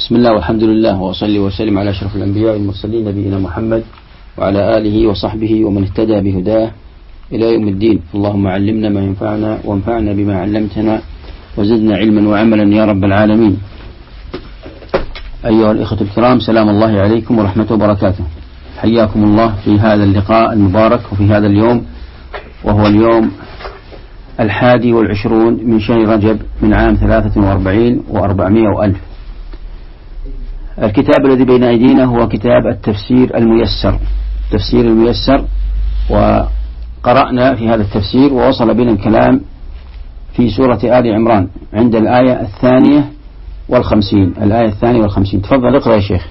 بسم الله والحمد لله وأصلي وسلم على أشرف الأنبياء والمرسلين نبينا محمد وعلى آله وصحبه ومن اهتدى بهداه إلى يوم الدين. اللهم علمنا ما ينفعنا وانفعنا بما علمتنا وزدنا علما وعملا يا رب العالمين. أيها الإخوة الكرام، سلام الله عليكم ورحمة وبركاته. حياكم الله في هذا اللقاء المبارك وفي هذا اليوم، وهو اليوم 21 من شهر رجب من عام 43 و400 وألف. الكتاب الذي بين أيدينا هو كتاب التفسير الميسر، تفسير الميسر، وقرأنا في هذا التفسير ووصل بنا الكلام في سورة آل عمران عند الآية 52. الآية 52. تفضل اقرأ يا شيخ.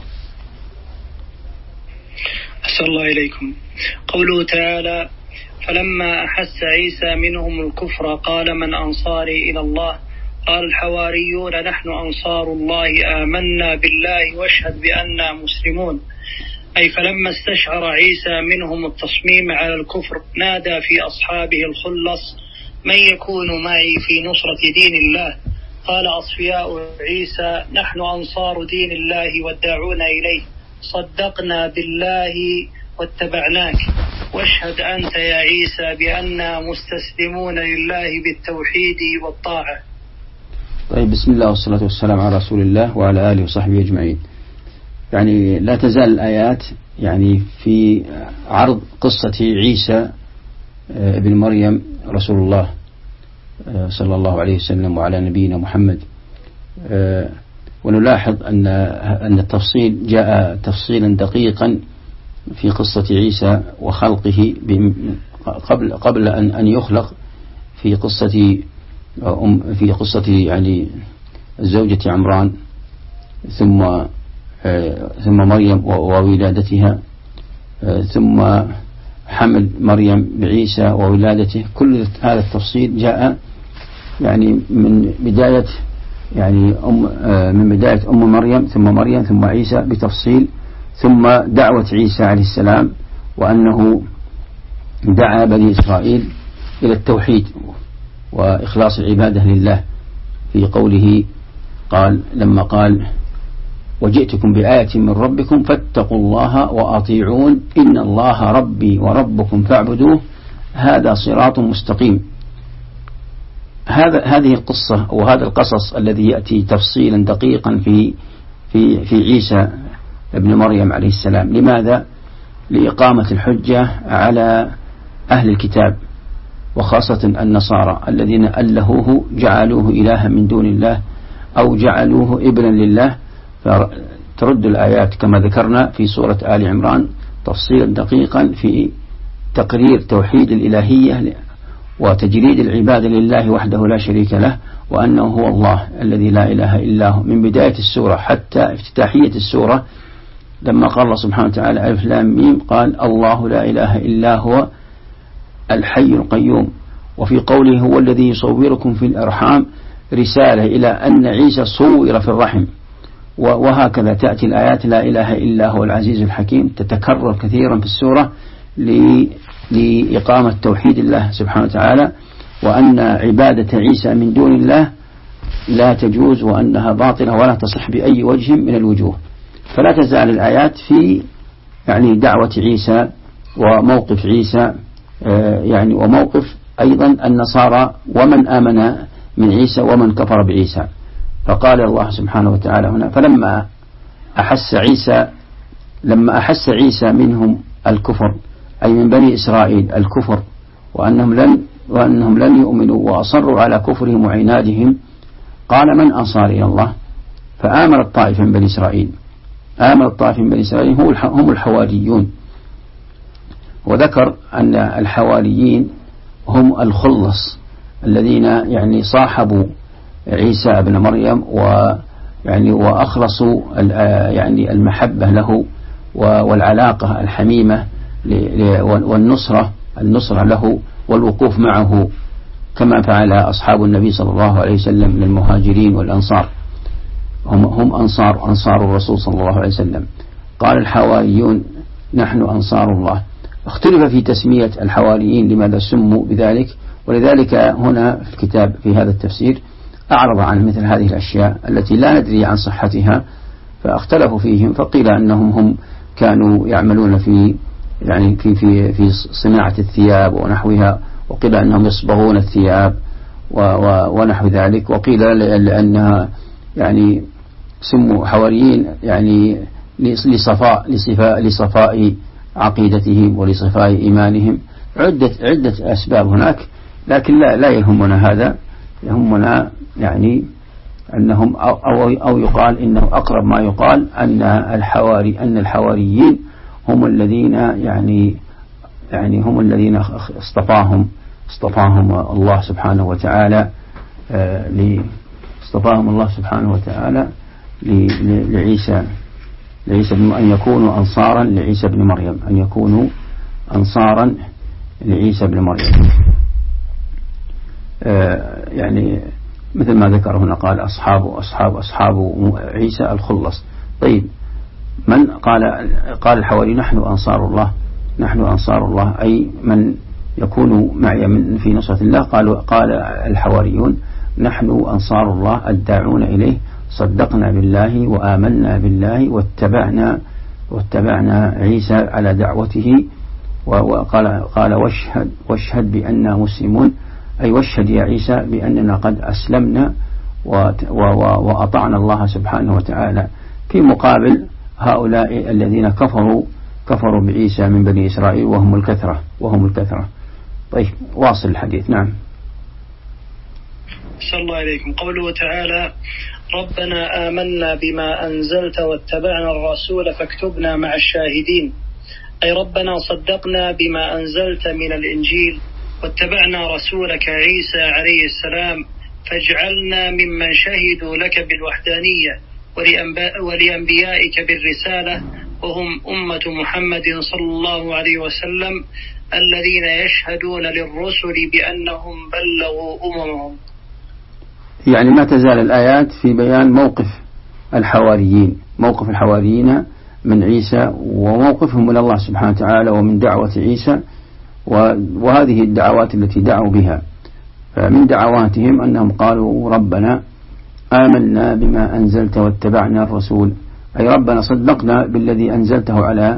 أحسن الله إليكم. قوله تعالى: فلما أحس عيسى منهم الكفر قال من أنصاري إلى الله قال الحواريون نحن أنصار الله آمنا بالله واشهد بأننا مسلمون. أي فلما استشعر عيسى منهم التصميم على الكفر نادى في أصحابه الخلص: من يكون معي في نصرة دين الله؟ قال أصفياء عيسى نحن أنصار دين الله والداعون إليه، صدقنا بالله واتبعناك، واشهد أنت يا عيسى بأننا مستسلمون لله بالتوحيد والطاعة. طيب، بسم الله والصلاة والسلام على رسول الله وعلى آله وصحبه أجمعين. يعني لا تزال الآيات يعني في عرض قصة عيسى ابن مريم رسول الله صلى الله عليه وسلم وعلى نبينا محمد. ونلاحظ أن التفصيل جاء تفصيلا دقيقا في قصة عيسى وخلقه قبل أن يخلق، في قصة يعني زوجة عمران، ثم مريم وولادتها، ثم حمل مريم بعيسى وولادته. كل هذا التفصيل جاء يعني من بداية أم مريم ثم عيسى بتفصيل، ثم دعوة عيسى عليه السلام وأنه دعا بني إسرائيل إلى التوحيد وإخلاص العبادة لله، في قوله لما قال وجئتكم بآية من ربكم فاتقوا الله وأطيعون إن الله ربي وربكم فاعبدوه هذا صراط مستقيم. هذه القصة وهذا القصص الذي يأتي تفصيلا دقيقا في عيسى ابن مريم عليه السلام. لماذا؟ لإقامة الحجة على أهل الكتاب، وخاصة النصارى الذين ألهوه جعلوه إلها من دون الله أو جعلوه ابنا لله. فترد الآيات كما ذكرنا في سورة آل عمران تفصيلا دقيقا في تقرير توحيد الإلهية وتجريد العبادة لله وحده لا شريك له، وأنه هو الله الذي لا إله إلا هو، من بداية السورة حتى افتتاحية السورة. لما قال الله سبحانه وتعالى ألف لام ميم قال الله لا إله إلا هو الحي القيوم. وفي قوله هو الذي يصوركم في الأرحام رسالة إلى أن عيسى صور في الرحم. وهكذا تأتي الآيات لا إله إلا هو العزيز الحكيم، تتكرر كثيرا في السورة لإقامة توحيد الله سبحانه وتعالى، وأن عبادة عيسى من دون الله لا تجوز وأنها باطلة ولا تصح بأي وجه من الوجوه. فلا تزال الآيات في يعني دعوة عيسى وموقف عيسى، يعني وموقف أيضا النصارى ومن آمن من عيسى ومن كفر بعيسى. فقال الله سبحانه وتعالى هنا فلما أحس عيسى منهم الكفر، أي من بني إسرائيل الكفر، وأنهم لن يؤمنوا وأصروا على كفرهم وعنادهم، قال من أنصار إلى الله؟ فآمن الطائفة من بني إسرائيل. هم الحواريون. وذكر أن الحواريين هم الخلص الذين يعني صاحبوا عيسى ابن مريم وأخلصوا يعني المحبة له والعلاقة الحميمة والنصرة له والوقوف معه، كما فعل أصحاب النبي صلى الله عليه وسلم من المهاجرين والأنصار. هم أنصار الرسول صلى الله عليه وسلم. قال الحواريون نحن أنصار الله. اختلف في تسمية الحواريين لماذا سموا بذلك، ولذلك هنا في الكتاب في هذا التفسير أعرض عن مثل هذه الأشياء التي لا ندري عن صحتها فاختلفوا فيهم، فقيل أنهم هم كانوا يعملون في صناعة الثياب ونحوها، وقيل أنهم يصبغون الثياب ونحو ذلك، وقيل لأنها يعني سموا حواريين يعني لصفاء عقيدتهم ولصفاء إيمانهم. عدة أسباب هناك، لكن لا يهمنا هذا، يهمنا يعني أنهم أو يقال إنه أقرب ما يقال أن الحواريين هم الذين يعني هم الذين اصطفاهم الله سبحانه وتعالى لعيسى أن يكونوا أنصارا لعيسى بن مريم، أن يكونوا أنصارا لعيسى بن مريم. يعني مثل ما ذكر هنا قال أصحاب عيسى الخلص. طيب من قال الحواري نحن أنصار الله أي من يكون معي في نصرة الله. قال الحواريون نحن أنصار الله الداعون إليه، صدقنا بالله وآمنا بالله واتبعنا عيسى على دعوته. وقال واشهد بأننا مسلمون، أي واشهد يا عيسى بأننا قد أسلمنا وأطعنا الله سبحانه وتعالى، في مقابل هؤلاء الذين كفروا بعيسى من بني إسرائيل وهم الكثرة. طيب واصل الحديث. نعم. صلى الله عليكم. قوله تعالى ربنا آمنا بما أنزلت واتبعنا الرسول فاكتبنا مع الشاهدين، أي ربنا صدقنا بما أنزلت من الإنجيل واتبعنا رسولك عيسى عليه السلام، فاجعلنا ممن شهدوا لك بالوحدانية ولأنبيائك بالرسالة، وهم أمة محمد صلى الله عليه وسلم الذين يشهدون للرسل بأنهم بلغوا أممهم. يعني ما تزال الآيات في بيان موقف الحواريين من عيسى وموقفهم من الله سبحانه وتعالى ومن دعوة عيسى، وهذه الدعوات التي دعوا بها. فمن دعواتهم أنهم قالوا ربنا آمنا بما أنزلت واتبعنا الرسول، أي ربنا صدقنا بالذي أنزلته على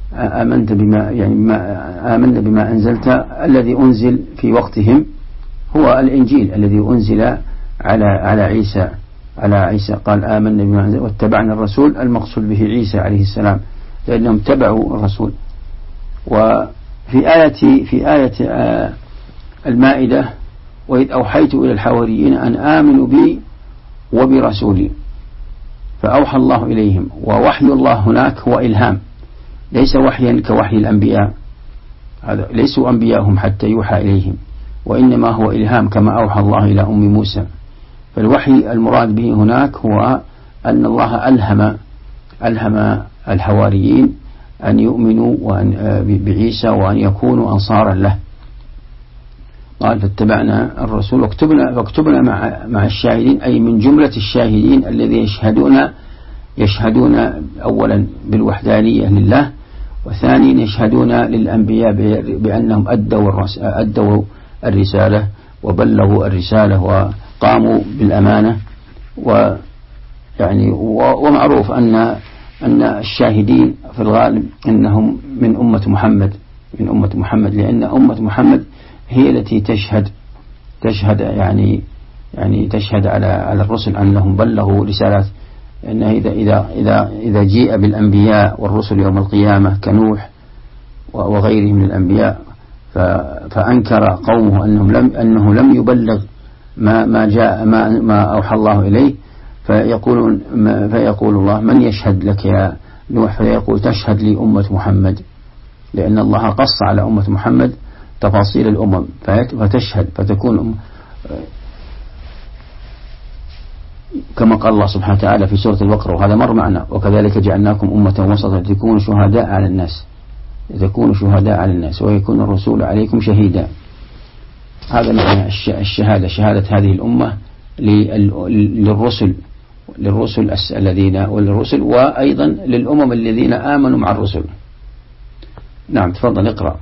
آمنا بما أنزلت الذي أنزل في وقتهم هو الإنجيل الذي أنزل على عيسى. قال آمنا بما أنزل واتبعنا الرسول، المقصود به عيسى عليه السلام لأنهم تبعوا الرسول. في آية المائدة وإذ أوحيت إلى الحواريين أن آمنوا بي وبرسولي، فأوحى الله إليهم. ووحي الله هناك هو إلهام، ليس وحيا كوحي الأنبياء، هذا ليسوا أنبياءهم حتى يوحى إليهم، وإنما هو إلهام كما أوحى الله إلى أم موسى. فالوحي المراد به هناك هو أن الله ألهم الحواريين أن يؤمنوا بعيسى وأن يكونوا أنصارا له. قال فاتبعنا الرسول واكتبنا مع الشاهدين، أي من جملة الشاهدين الذين يشهدون أولا بالوحدانية لله، وثانيا يشهدون للأنبياء بأنهم أدوا الرسالة وبلغوا الرسالة وقاموا بالأمانة. ومعروف أن الشاهدين في الغالب أنهم من أمة محمد، لأن أمة محمد هي التي تشهد على الرسل أنهم بلغوا رسالات. أنه إذا جيء بالأنبياء والرسل يوم القيامة كنوح وغيره من الأنبياء فأنكر قومه أنه لم يبلغ ما أوحى الله إليه، فيقول الله من يشهد لك يا نوح؟ فيقول تشهد لي أمة محمد، لأن الله قص على أمة محمد تفاصيل الأمم فتشهد فتكون كما قال الله سبحانه وتعالى في سورة البقرة، وهذا مر معنا: وكذلك جعلناكم أمة وسطا لتكونوا شهداء على الناس ويكون الرسول عليكم شهيدا. هذا معنى شهادة هذه الأمة للرسل وللرسل وأيضا للأمم الذين آمنوا مع الرسل. نعم تفضل اقرأ.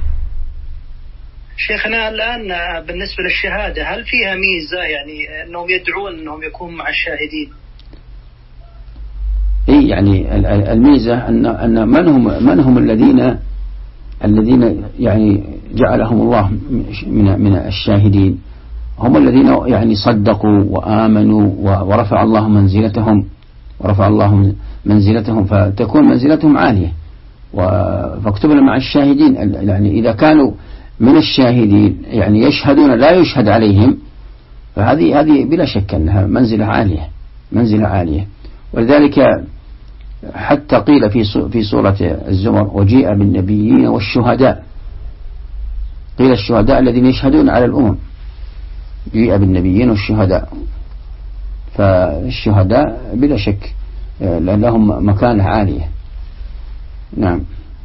شيخنا الآن بالنسبة للشهادة هل فيها ميزة، يعني أنهم يدعون أنهم يكونوا مع الشاهدين؟ هذه يعني الميزة أن من هم الذين يعني جعلهم الله من الشاهدين، هم الذين يعني صدقوا وآمنوا ورفع الله منزلتهم فتكون منزلتهم عالية، فاكتبنا مع الشاهدين. يعني إذا كانوا من الشاهدين يعني يشهدون لا يشهد عليهم، فهذه بلا شك أنها منزلة عالية. ولذلك حتى قيل في سورة الزمر وجيء بالنبيين والشهداء، قيل الشهداء الذين يشهدون على الأمم، جيء بالنبيين والشهداء، فالشهداء بلا شك لهم مكانة عالية. نعم.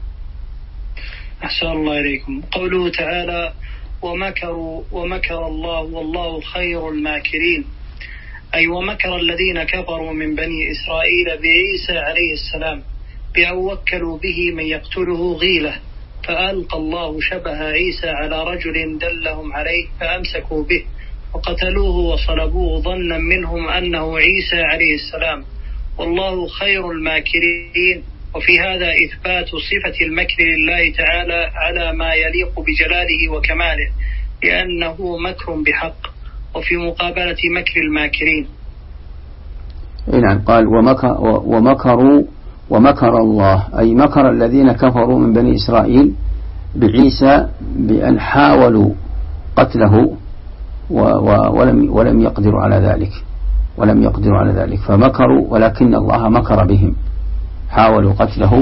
أحسن الله إليكم. قوله تعالى ومكر الله والله خير الماكرين، أي ومكر الذين كفروا من بني إسرائيل بعيسى عليه السلام بأن وكلوا به من يقتله غيلة، فألقى الله شبه عيسى على رجل دلهم عليه فأمسكوا به وقتلوه وصلبوه ظنا منهم أنه عيسى عليه السلام، والله خير الماكرين. وفي هذا إثبات صفة المكر لله تعالى على ما يليق بجلاله وكماله، لأنه مكر بحق، وفي مقابلة مكر الماكرين. نعم. قال ومكر الله، أي مكر الذين كفروا من بني إسرائيل بعيسى بأن حاولوا قتله ولم يقدروا على ذلك، فمكروا ولكن الله مكر بهم. حاولوا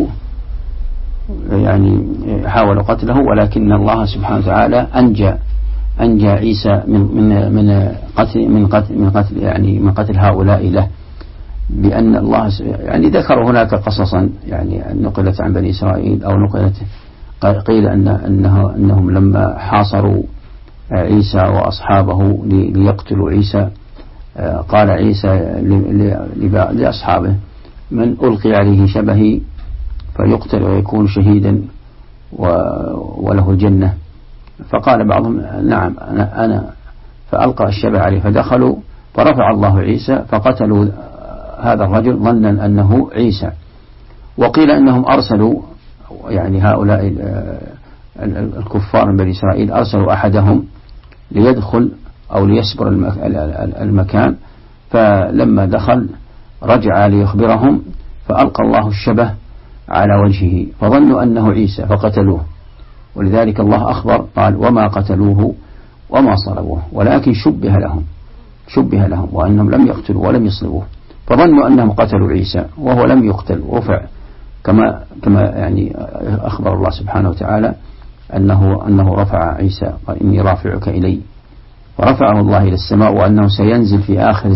قتله ولكن الله سبحانه وتعالى أنجى عيسى من قتل هؤلاء له، بأن الله يعني ذكر هناك قصصا يعني نقلت عن بني إسرائيل أو قيل أنهم لما حاصروا عيسى وأصحابه ليقتلوا عيسى، قال عيسى لأصحابه من ألقي عليه شبهي فيقتل ويكون شهيدا وله الجنة، فقال بعضهم نعم أنا، فألقى الشبه عليه فدخلوا فرفع الله عيسى فقتلوا هذا الرجل ظنا أنه عيسى. وقيل أنهم أرسلوا يعني هؤلاء الكفار من بني إسرائيل أرسلوا أحدهم ليدخل أو ليسبر المكان، فلما دخل رجع ليخبرهم فألقى الله الشبه على وجهه فظنوا أنه عيسى فقتلوه. ولذلك الله أخبر قال وما قتلوه وما صلبوه ولكن شبه لهم وأنهم لم يقتلوا ولم يصلبوه، فظنوا أنهم قتلوا عيسى وهو لم يقتل ورفع كما يعني أخبر الله سبحانه وتعالى أنه رفع عيسى، قال إني رافعك إلي، ورفعه الله إلى السماء، وأنه سينزل في آخر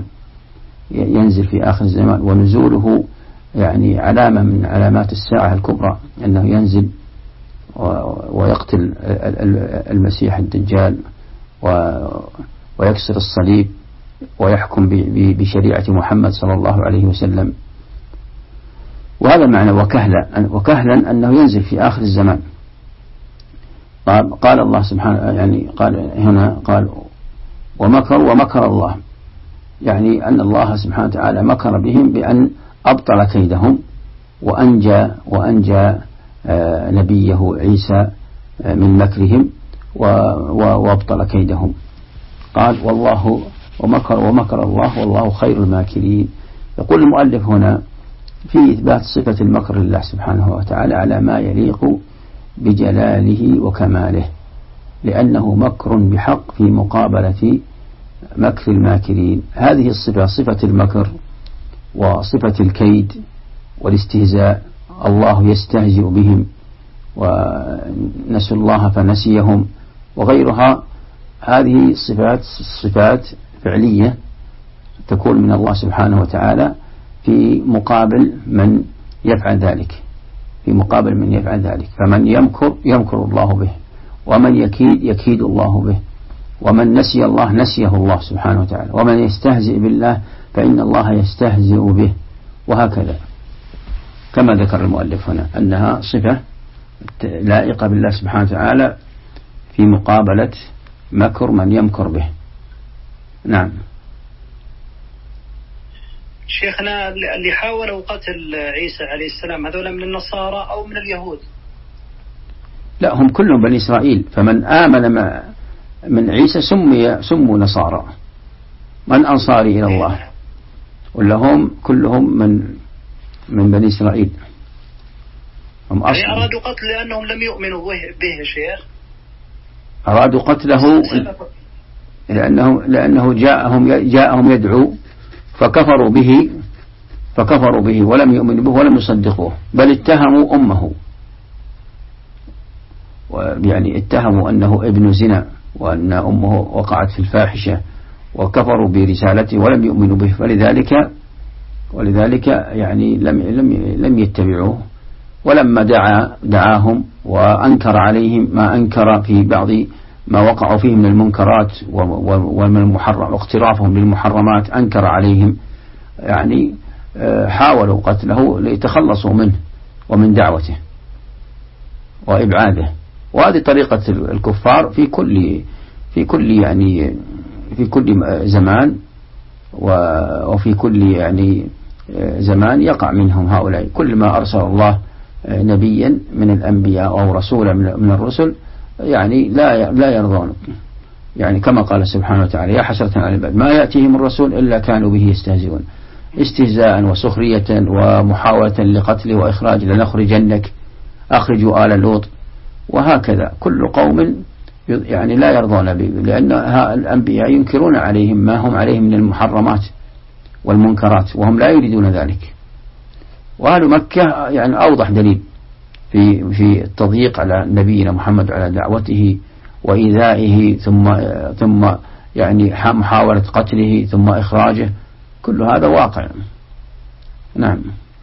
الزمان، ونزوله يعني علامة من علامات الساعة الكبرى، أنه ينزل ويقتل المسيح الدجال ويكسر الصليب ويحكم بشريعة محمد صلى الله عليه وسلم. وهذا معنى وكهلا أنه ينزل في آخر الزمان. قال الله سبحانه يعني قال ومكر الله، يعني أن الله سبحانه وتعالى مكر بهم بأن أبطل كيدهم وأنجى نبيه عيسى من مكرهم وأبطل كيدهم. قال ومكر الله والله خير الماكرين. يقول المؤلف هنا في إثبات صفة المكر لله سبحانه وتعالى على ما يليق بجلاله وكماله، لأنه مكر بحق في مقابلة مكر الماكرين. هذه الصفة صفة المكر وصفة الكيد والاستهزاء، الله يستهزئ بهم ونسوا الله فنسيهم وغيرها. هذه صفات فعلية تكون من الله سبحانه وتعالى في مقابل من يفعل ذلك، فمن يمكر الله به، ومن يكيد الله به، ومن نسي الله نسيه الله سبحانه وتعالى، ومن يستهزئ بالله فإن الله يستهزئ به، وهكذا كما ذكر المؤلف هنا أنها صفة لائقة بالله سبحانه وتعالى في مقابلة مكر من يمكر به. نعم. شيخنا اللي حاولوا قتل عيسى عليه السلام هذول من النصارى أو من اليهود؟ لا، هم كلهم بني إسرائيل. فمن آمن من عيسى سموا نصارى. من أنصاري إلى الله، ولا هم كلهم من بني إسرائيل. هم يعني أرادوا قتل لأنهم لم يؤمنوا به شيخ. أرادوا قتله لأنه جاءهم يدعو فكفروا به ولم يؤمنوا به ولم يصدقوه، بل اتهموا أمه، يعني اتهموا أنه ابن زنا وأن أمه وقعت في الفاحشة، وكفروا برسالته ولم يؤمنوا به. ولذلك يعني لم يتبعوه. ولما دعاهم وأنكر عليهم ما أنكر في بعض ما وقعوا فيه من المنكرات ومن المحرم واقترافهم للمحرمات، أنكر عليهم، يعني حاولوا قتله ليتخلصوا منه ومن دعوته وإبعاده. وهذه طريقة الكفار في كل زمان وفي كل يعني زمان يقع منهم هؤلاء. كل ما أرسل الله نبيا من الأنبياء أو رسولا من الرسل يعني لا يرضون، يعني كما قال سبحانه وتعالى: يا حسرة على العباد ما يأتيهم الرسول إلا كانوا به يستهزئون، استهزاء وسخرية ومحاولة لقتله وإخراج لنخرجنك، أخرجوا آل لوط. وهكذا كل قوم يعني لا يرضون به، لأن الأنبياء ينكرون عليهم ما هم عليه من المحرمات والمنكرات وهم لا يريدون ذلك. وأهل مكة يعني أوضح دليل في التضييق على نبينا محمد على دعوته وإيذائه ثم يعني محاولة قتله ثم إخراجه. كل هذا واقع. نعم.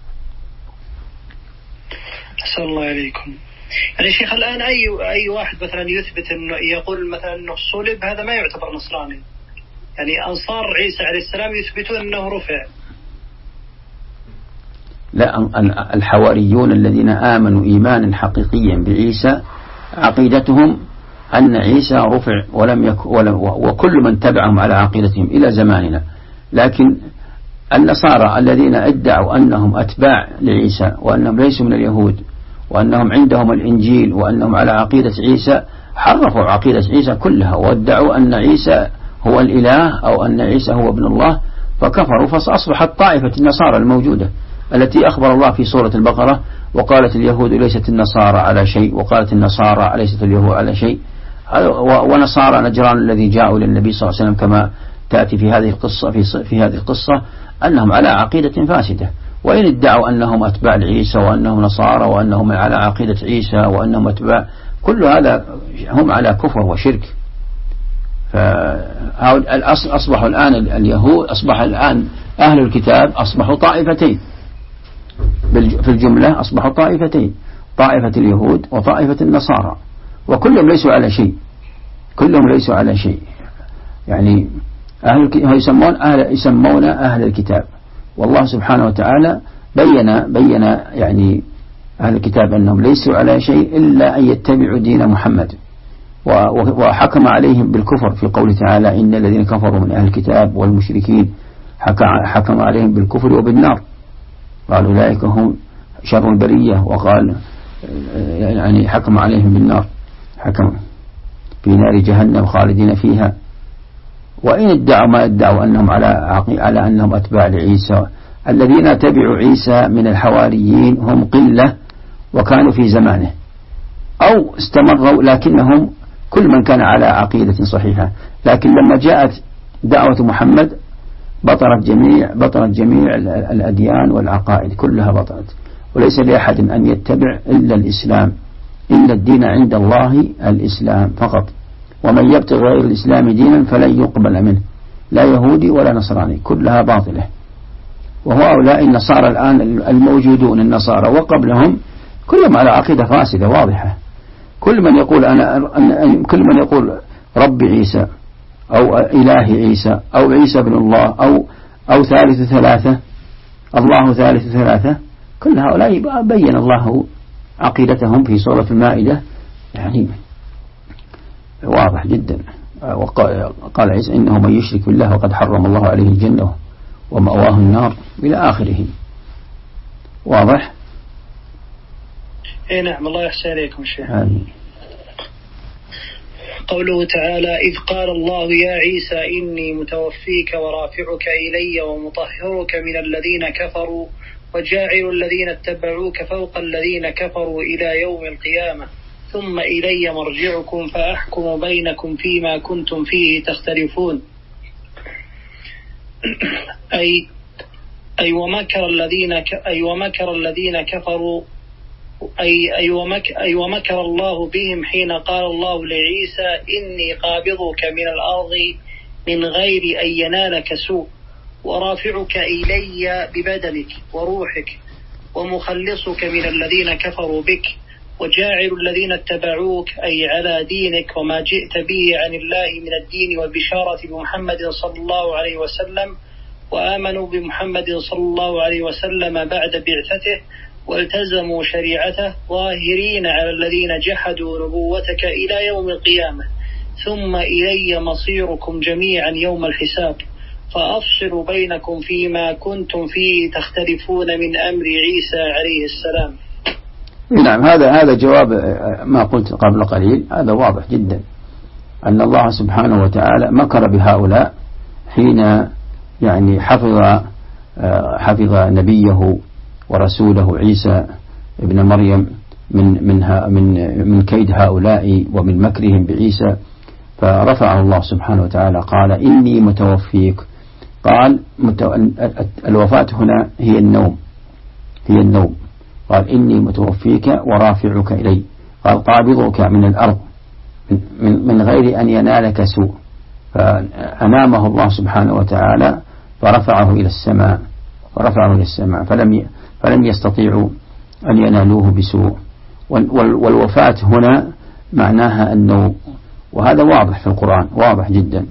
أسأل الله عليكم. يعني شيخ الآن أي واحد مثلا يثبت إنه يقول مثلا إنه صلب، هذا ما يعتبر نصراني. يعني أنصار عيسى عليه السلام يثبتون إنه رفع. لا، الحواريون الذين آمنوا إيمانا حقيقيا بعيسى عقيدتهم أن عيسى رفع وكل من تبعهم على عقيدتهم إلى زماننا. لكن النصارى الذين ادعوا أنهم أتباع لعيسى وأنهم ليسوا من اليهود وأنهم عندهم الإنجيل وأنهم على عقيدة عيسى، حرفوا عقيدة عيسى كلها وادعوا أن عيسى هو الإله أو أن عيسى هو ابن الله، فكفروا. فأصبحت طائفة النصارى الموجودة التي أخبر الله في سورة البقرة: وقالت اليهود ليست النصارى على شيء، وقالت النصارى ليست اليهود على شيء. ونصارى نجران الذي جاءوا للنبي صلى الله عليه وسلم كما تأتي في هذه القصة أنهم على عقيدة فاسدة. وإن ادعوا أنهم أتباع عيسى وأنهم نصارى وأنهم على عقيدة عيسى وأنهم أتباع، كل هذا هم على كفر وشرك. أصبحوا الآن اليهود، أصبح الآن أهل الكتاب أصبحوا طائفتين في الجملة، أصبحوا طائفتين: طائفة اليهود وطائفة النصارى، وكلهم ليسوا على شيء. يعني يسمون أهل الكتاب. والله سبحانه وتعالى بين يعني أهل الكتاب أنهم ليسوا على شيء إلا أن يتبعوا دين محمد، وحكم عليهم بالكفر في قوله تعالى: إن الذين كفروا من أهل الكتاب والمشركين حكم عليهم بالكفر وبالنار، قال أولئك هم شر البرية، وقال يعني حكم عليهم بالنار، حكم في نار جهنم خالدين فيها. وإن ادعوا ما ادعوا أنهم على أنهم أتباع لعيسى، الذين تبعوا عيسى من الحواريين هم قلة وكانوا في زمانه أو استمروا، لكنهم كل من كان على عقيدة صحيحة. لكن لما جاءت دعوة محمد بطلت جميع الأديان والعقائد كلها بطلت، وليس لأحد أن يتبع إلا الإسلام، إن الدين عند الله الإسلام فقط، ومن يبتغي غير الإسلام دينا فلن يقبل منه، لا يهودي ولا نصراني، كلها باطلة. وهؤلاء النصارى الآن الموجودون، النصارى وقبلهم، كلهم على عقيدة فاسدة واضحة. كل من يقول رب عيسى أو إله عيسى أو عيسى ابن الله أو ثالث ثلاثة، الله ثالث ثلاثة، كل هؤلاء بين الله عقيدتهم في سورة المائدة، يعني واضح جدا. وقال عيسى: إنه من يشرك بالله وقد حرم الله عليه الجنة ومأواه النار إلى آخره. واضح؟ نعم، الله يحسن إليكم شيخ. آمين. قوله تعالى: إذ قال الله يا عيسى إني متوفيك ورافعك إلي ومطهرك من الذين كفروا وجاعل الذين اتبعوك فوق الذين كفروا إلى يوم القيامة ثم إلي مرجعكم فأحكم بينكم فيما كنتم فيه تختلفون. أي ومكر الله بهم حين قال الله لعيسى إني قابضك من الأرض من غير أن ينالك سوء ورافعك إلي ببدنك وروحك ومخلصك من الذين كفروا بك وجاعل الذين اتبعوك أي على دينك وما جئت به عن الله من الدين والبشارة بمحمد صلى الله عليه وسلم وآمنوا بمحمد صلى الله عليه وسلم بعد بعثته والتزموا شريعته ظاهرين على الذين جحدوا نبوتك إلى يوم القيامة ثم إلي مصيركم جميعا يوم الحساب فأفصل بينكم فيما كنتم فيه تختلفون من أمر عيسى عليه السلام. نعم، هذا جواب ما قلت قبل قليل. هذا واضح جدا أن الله سبحانه وتعالى مكر بهؤلاء حين يعني حفظ نبيه ورسوله عيسى ابن مريم من كيد هؤلاء ومن مكرهم بعيسى، فرفعه الله سبحانه وتعالى قال إني متوفيك. قال الوفاة هنا هي النوم، قال إني متوفيك ورافعك إلي، قال قابضك من الأرض من غير أن ينالك سوء، فأنامه الله سبحانه وتعالى فرفعه إلى السماء فلم يستطيعوا أن ينالوه بسوء. والوفاة هنا معناها النوم، وهذا واضح في القرآن، واضح جدا.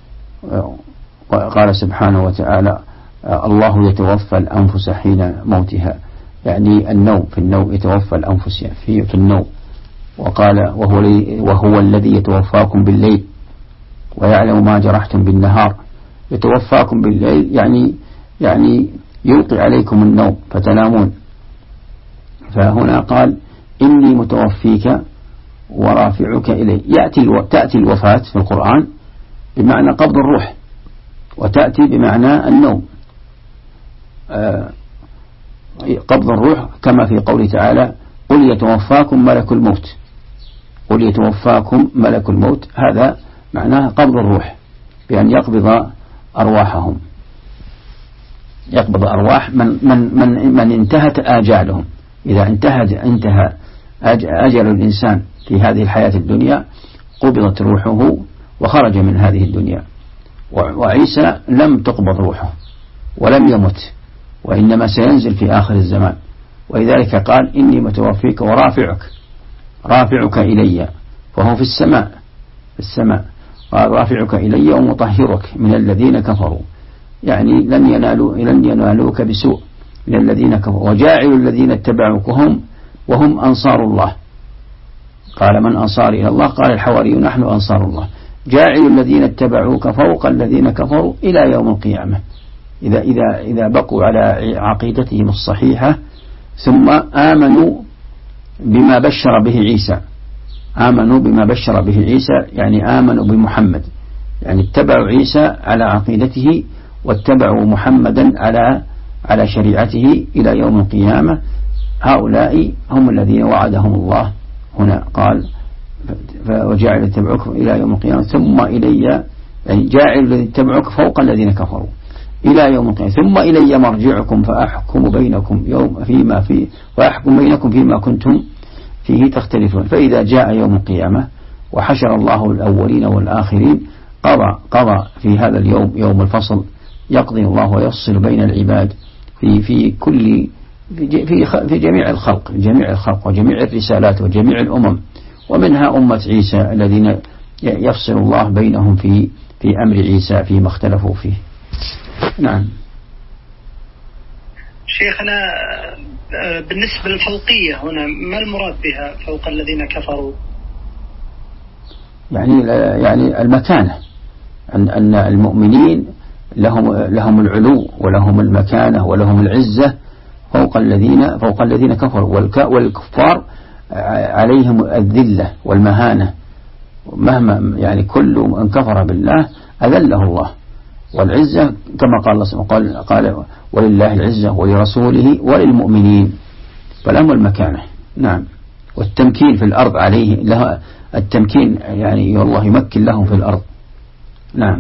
قال سبحانه وتعالى الله يتوفى الأنفس حين موتها، يعني النوم، في النوم يتوفى الأنفس في النوم. وقال وهو الذي يتوفاكم بالليل ويعلم ما جرحتم بالنهار. يتوفاكم بالليل يعني يلقي عليكم النوم فتنامون. فهنا قال إني متوفيك ورافعك إلي. تأتي الوفاة في القرآن بمعنى قبض الروح، وتأتي بمعنى النوم. قبض الروح كما في قوله تعالى قل يتوفاكم ملك الموت، هذا معناه قبض الروح، بأن يقبض أرواحهم، يقبض أرواح من انتهت آجالهم. إذا انتهى أجل الإنسان في هذه الحياة الدنيا قبضت روحه وخرج من هذه الدنيا. وعيسى لم تقبض روحه ولم يمت، وإنما سينزل في آخر الزمان. ولذلك قال إني متوفيك ورافعك إلي، فهو في السماء. قال رافعك إلي ومطهرك من الذين كفروا، يعني لن ينالوك بسوء من الذين كفروا. وجاعل الذين اتبعوك وهم أنصار الله. قال من أنصار إلى الله؟ قال الحواريون نحن أنصار الله. جاعل الذين اتبعوك فوق الذين كفروا إلى يوم القيامة، إذا بقوا على عقيدتهم الصحيحة ثم آمنوا بما بشر به عيسى، يعني آمنوا بمحمد، يعني اتبعوا عيسى على عقيدته واتبعوا محمدا على شريعته إلى يوم القيامة. هؤلاء هم الذين وعدهم الله. هنا قال وجاعل اتبعوك إلى يوم القيامة ثم إلي، يعني جاعل الذين اتبعوك فوق الذين كفروا إلى يوم القيامة ثم إلي مرجعكم فأحكم بينكم فيما كنتم فيه تختلفون. فإذا جاء يوم القيامة وحشر الله الأولين والآخرين قضى في هذا اليوم، يوم الفصل، يقضي الله ويفصل بين العباد في جميع الخلق وجميع الرسالات وجميع الأمم، ومنها أمة عيسى الذين يفصل الله بينهم في أمر عيسى فيما اختلفوا فيه. نعم. شيخنا بالنسبة للفوقية هنا ما المراد بها فوق الذين كفروا؟ يعني المكانة، أن المؤمنين لهم العلو ولهم المكانة ولهم العزة فوق الذين كفروا، والكفار عليهم الذلة والمهانة، مهما يعني كل من كفر بالله أذله الله، والعزة كما قال الله قال ولله العزة ولرسوله وللمؤمنين، فلهم المكانة. نعم. والتمكين في الأرض عليه له التمكين، يعني الله يمكن لهم في الأرض. نعم.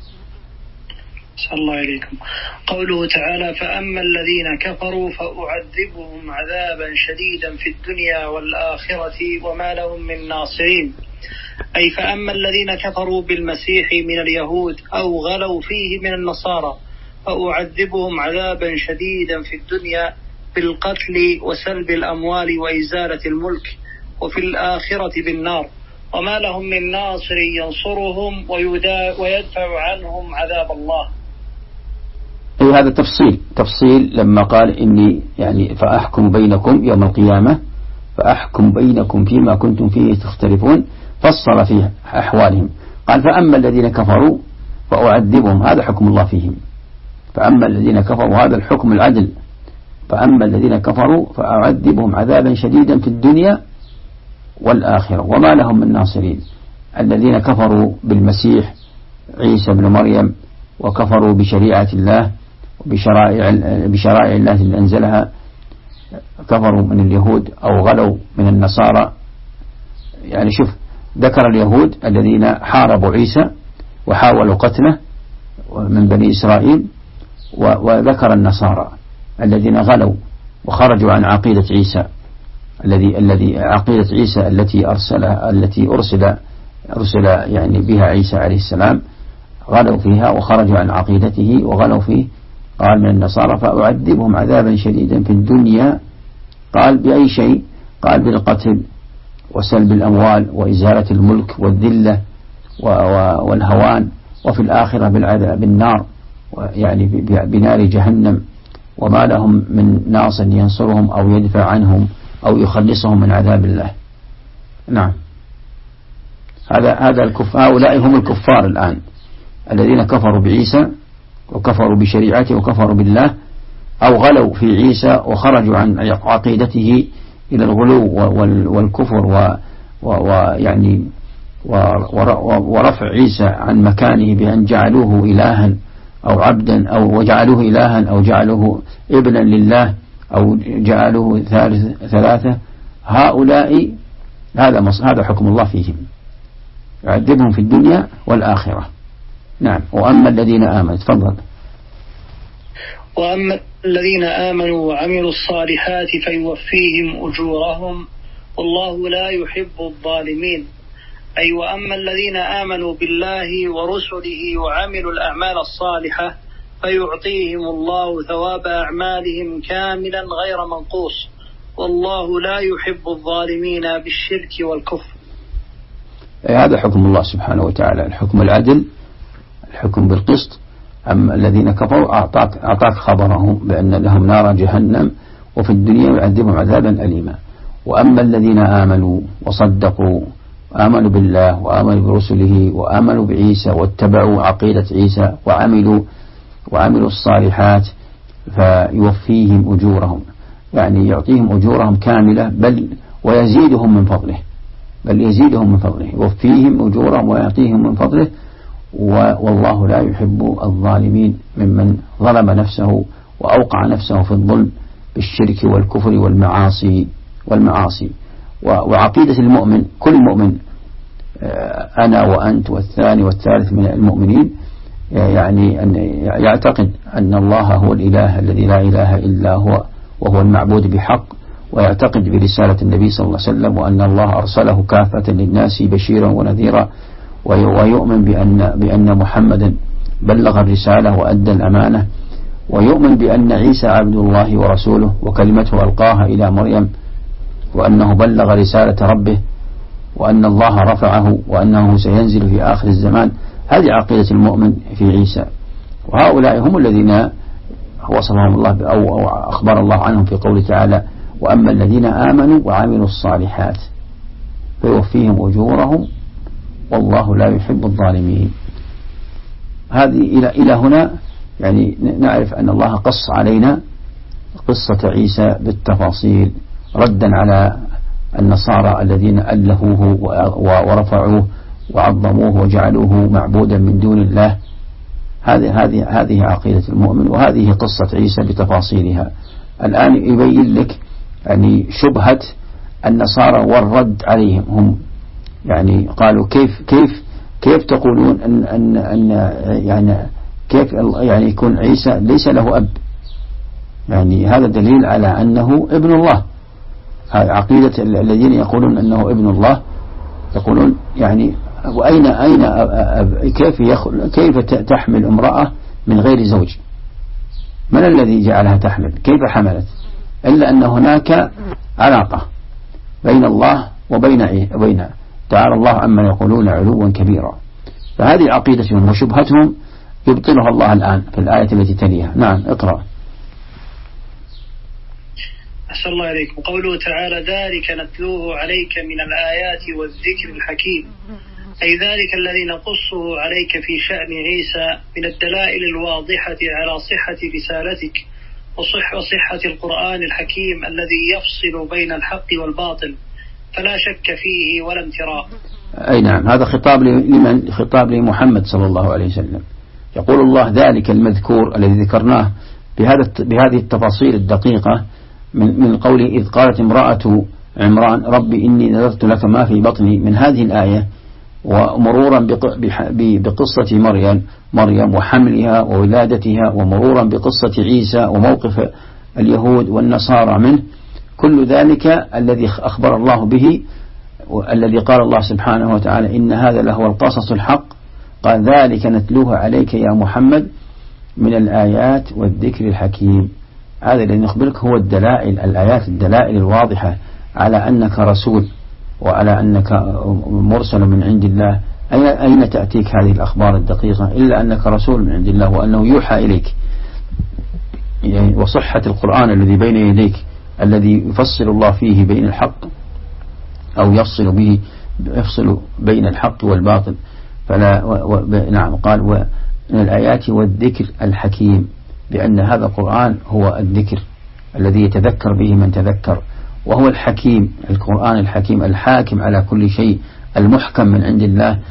صلى الله عليكم. قوله تعالى فأما الذين كفروا فأعذبهم عذابا شديدا في الدنيا والآخرة وما لهم من ناصرين، أي فأما الذين كفروا بالمسيح من اليهود أو غلوا فيه من النصارى فأعذبهم عذابا شديدا في الدنيا بالقتل وسلب الأموال وإزالة الملك، وفي الآخرة بالنار، وما لهم من ناصر ينصرهم ويدفع عنهم عذاب الله. هذا تفصيل لما قال إني يعني فأحكم بينكم يوم القيامة، فأحكم بينكم فيما كنتم فيه تختلفون، فصل فيه أحوالهم. قال فأما الذين كفروا فأعذبهم، هذا حكم الله فيهم. فأما الذين كفروا هذا الحكم العدل، فأما الذين كفروا فأعذبهم عذابا شديدا في الدنيا والآخرة وما لهم من ناصرين. الذين كفروا بالمسيح عيسى بن مريم وكفروا بشريعة الله وبشرائع الله اللي أنزلها، كفروا من اليهود أو غلوا من النصارى. يعني شوف، ذكر اليهود الذين حاربوا عيسى وحاولوا قتله من بني إسرائيل، وذكر النصارى الذين غلوا وخرجوا عن عقيدة عيسى، الذي عقيدة عيسى التي أرسل يعني بها عيسى عليه السلام، غلوا فيها وخرجوا عن عقيدته وغلوا فيه. قال من النصارى فأعذبهم عذابا شديدا في الدنيا، قال بأي شيء؟ قال بالقتل وسلب الأموال وإزالة الملك والذلة والهوان، وفي الآخرة بالعذاب بالنار، يعني بنار جهنم، وما لهم من ناصر ينصرهم أو يدفع عنهم أو يخلصهم من عذاب الله. نعم. هذا هؤلاء هم الكفار الآن الذين كفروا بعيسى وكفروا بشريعته وكفروا بالله، أو غلوا في عيسى وخرجوا عن عقيدته إلى الغلو والكفر ويعني ورفع عيسى عن مكانه بأن جعلوه إلها أو عبدا، أو وجعلوه إلها أو جعلوه ابنا لله أو جعلوه ثلاثة. هؤلاء هذا حكم الله فيهم، يعذبهم في الدنيا والآخرة. نعم. وأما الذين آمنوا، تفضل. وأما الذين آمنوا وعملوا الصالحات فيوفيهم أجورهم والله لا يحب الظالمين، أي وأما الذين آمنوا بالله ورسله وعملوا الأعمال الصالحة فيعطيهم الله ثواب أعمالهم كاملا غير منقوص، والله لا يحب الظالمين بالشرك والكفر. هذا حكم الله سبحانه وتعالى، الحكم العدل، الحكم بالقسط. أما الذين كفروا أعطاك خبرهم بأن لهم نار جهنم وفي الدنيا يعذبهم عذابا أليما. وأما الذين آمنوا وصدقوا، آمنوا بالله وآمنوا برسله وآمنوا بعيسى واتبعوا عقيدة عيسى وعملوا الصالحات فيوفيهم أجورهم، يعني يعطيهم أجورهم كاملة، بل ويزيدهم من فضله، يوفيهم أجورهم ويعطيهم من فضله. والله لا يحب الظالمين، ممن ظلم نفسه وأوقع نفسه في الظلم بالشرك والكفر والمعاصي. وعقيدة المؤمن، كل مؤمن، أنا وأنت والثاني والثالث من المؤمنين، يعني أن يعتقد أن الله هو الإله الذي لا إله إلا هو وهو المعبود بحق، ويعتقد برسالة النبي صلى الله عليه وسلم وأن الله أرسله كافة للناس بشيرا ونذيرا، ويؤمن بأن محمدا بلغ الرسالة وأدى الأمانة، ويؤمن بأن عيسى عبد الله ورسوله وكلمته ألقاها إلى مريم، وأنه بلغ رسالة ربه، وأن الله رفعه، وأنه سينزل في آخر الزمان. هذه عقيدة المؤمن في عيسى. وهؤلاء هم الذين وصفهم الله أو أخبر الله عنهم في قوله تعالى وأما الذين آمنوا وعملوا الصالحات فيوفيهم أجورهم والله لا يحب الظالمين. هذه إلى هنا يعني نعرف أن الله قص علينا قصة عيسى بالتفاصيل ردا على النصارى الذين ألهوه ورفعوه وعظموه وجعلوه معبودا من دون الله. هذه عقيدة المؤمن، وهذه قصة عيسى بتفاصيلها. الآن يبين لك يعني شبهة النصارى والرد عليهم. هم يعني قالوا كيف تقولون أن يعني كيف يعني يكون عيسى ليس له أب؟ يعني هذا دليل على أنه ابن الله. عقيدة الذين يقولون أنه ابن الله يقولون يعني وأين كيف تحمل امرأة من غير زوج؟ من الذي جعلها تحمل؟ كيف حملت؟ إلا أن هناك علاقة بين الله وبين تعالى الله عما يقولون علوا كبيرا. فهذه عقيدتهم وشبهتهم يبطلها الله الآن في الآية التي تليها. نعم اقرأ. أحسن الله إليكم. قوله تعالى ذلك نتلوه عليك من الآيات والذكر الحكيم، أي ذلك الذي نقصه عليك في شأن عيسى من الدلائل الواضحة على صحة رسالتك وصحة القرآن الحكيم الذي يفصل بين الحق والباطل فلا شك فيه ولا امتراء. أي نعم، هذا خطاب لمن؟ خطاب لمحمد صلى الله عليه وسلم. يقول الله ذلك المذكور الذي ذكرناه بهذه التفاصيل الدقيقة من قوله إذ قالت امرأة عمران ربي إني نذرت لك ما في بطني، من هذه الآية ومرورا بقصة مريم وحملها وولادتها، ومرورا بقصة عيسى وموقف اليهود والنصارى منه، كل ذلك الذي أخبر الله به، الذي قال الله سبحانه وتعالى إن هذا لهو القصص الحق، قال ذلك نتلوه عليك يا محمد من الآيات والذكر الحكيم. هذا الذي نخبرك هو الدلائل الواضحة على أنك رسول وعلى أنك مرسل من عند الله. أين تأتيك هذه الأخبار الدقيقة إلا أنك رسول من عند الله وأنه يوحى إليك، يعني وصحة القرآن الذي بين يديك الذي يفصل الله فيه بين الحق أو يفصل بين الحق والباطل. نعم قال ومن الآيات والذكر الحكيم، بأن هذا القرآن هو الذكر الذي يتذكر به من تذكر، وهو الحكيم، القرآن الحكيم الحاكم على كل شيء، المحكم من عند الله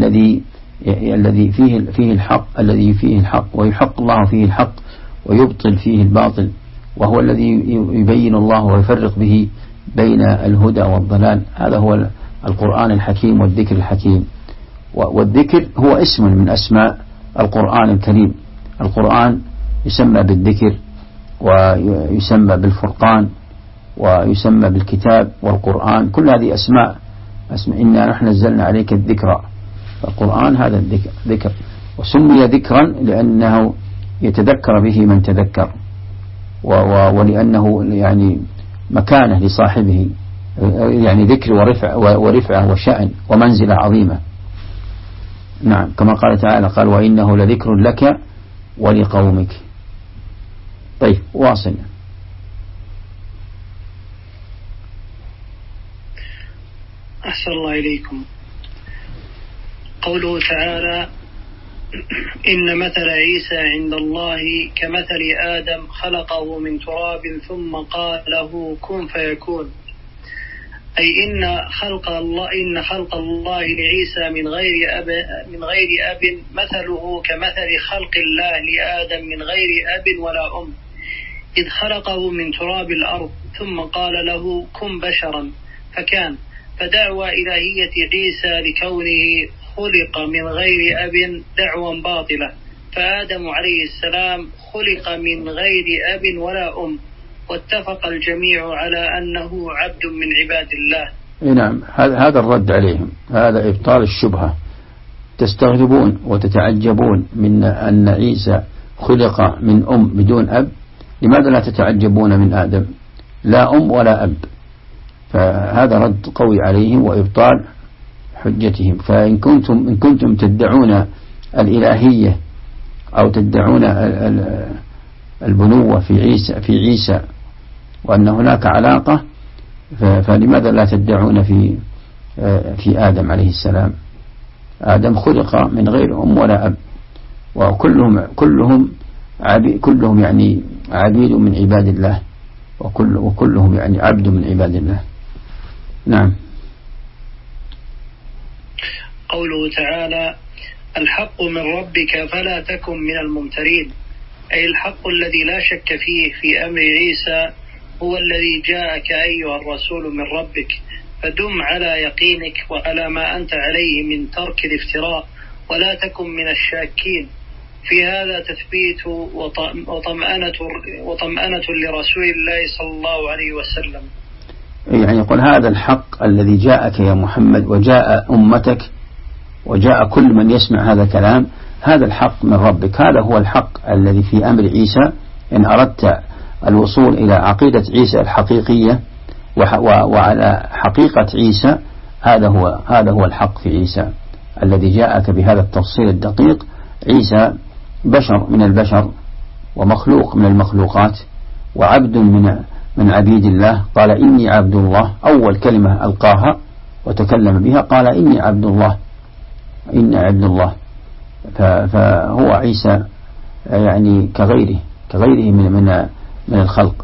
الذي فيه الحق ويحق الله فيه الحق ويبطل فيه الباطل، وهو الذي يبين الله ويفرق به بين الهدى والضلال. هذا هو القرآن الحكيم والذكر الحكيم. والذكر هو اسم من أسماء القرآن الكريم. القرآن يسمى بالذكر ويسمى بالفرقان ويسمى بالكتاب والقرآن، كل هذه أسماء إنا نحن نزلنا عليك الذكر. القرآن هذا الذكر، وسمي ذكرا لأنه يتذكر به من تذكر، ولأنه يعني مكانة لصاحبه، يعني ذكر ورفعة وشأن ومنزلة عظيمة. نعم كما قال تعالى قال وإنه لذكر لك ولقومك. طيب واصل. أحسن الله إليكم. قوله تعالى إن مثل عيسى عند الله كمثل آدم خلقه من تراب ثم قال له كن فيكون، أي إن خلق الله لعيسى من غير أب مثله كمثل خلق الله لآدم من غير أب ولا أم، إذ خلقه من تراب الأرض ثم قال له كن بشرا فكان. فدعوى إلهية عيسى لكونه خلق من غير أب دعوى باطلة، فآدم عليه السلام خلق من غير أب ولا أم، واتفق الجميع على أنه عبد من عباد الله. نعم هذا الرد عليهم، هذا إبطال الشبهة. تستغربون وتتعجبون من أن عيسى خلق من أم بدون أب، لماذا لا تتعجبون من آدم لا أم ولا أب؟ فهذا رد قوي عليهم وإبطال حجتهم. فإن كنتم تدعون الإلهية أو تدعون البنوة في عيسى وأن هناك علاقة، فلماذا لا تدعون في آدم عليه السلام؟ آدم خلق من غير أم ولا أب، كلهم يعني عبيد من عباد الله، وكلهم يعني عبد من عباد الله. نعم. قوله تعالى: الحق من ربك فلا تكن من الممترين، أي الحق الذي لا شك فيه في أمر عيسى هو الذي جاءك أيها الرسول من ربك، فدم على يقينك وعلى ما أنت عليه من ترك الافتراء، ولا تكن من الشاكين. في هذا تثبيت وطمأنة لرسول الله صلى الله عليه وسلم. يعني يقول هذا الحق الذي جاءك يا محمد، وجاء أمتك، وجاء كل من يسمع هذا الكلام، هذا الحق من ربك. هذا هو الحق الذي في أمر عيسى. إن أردت الوصول إلى عقيدة عيسى الحقيقية وعلى حقيقة عيسى، هذا هو الحق في عيسى الذي جاءك بهذا التفصيل الدقيق. عيسى بشر من البشر، ومخلوق من المخلوقات، وعبد من عبيد الله. قال إني عبد الله، أول كلمة ألقاها وتكلم بها قال إني عبد الله، إني عبد الله. فهو عيسى يعني كغيره من الخلق.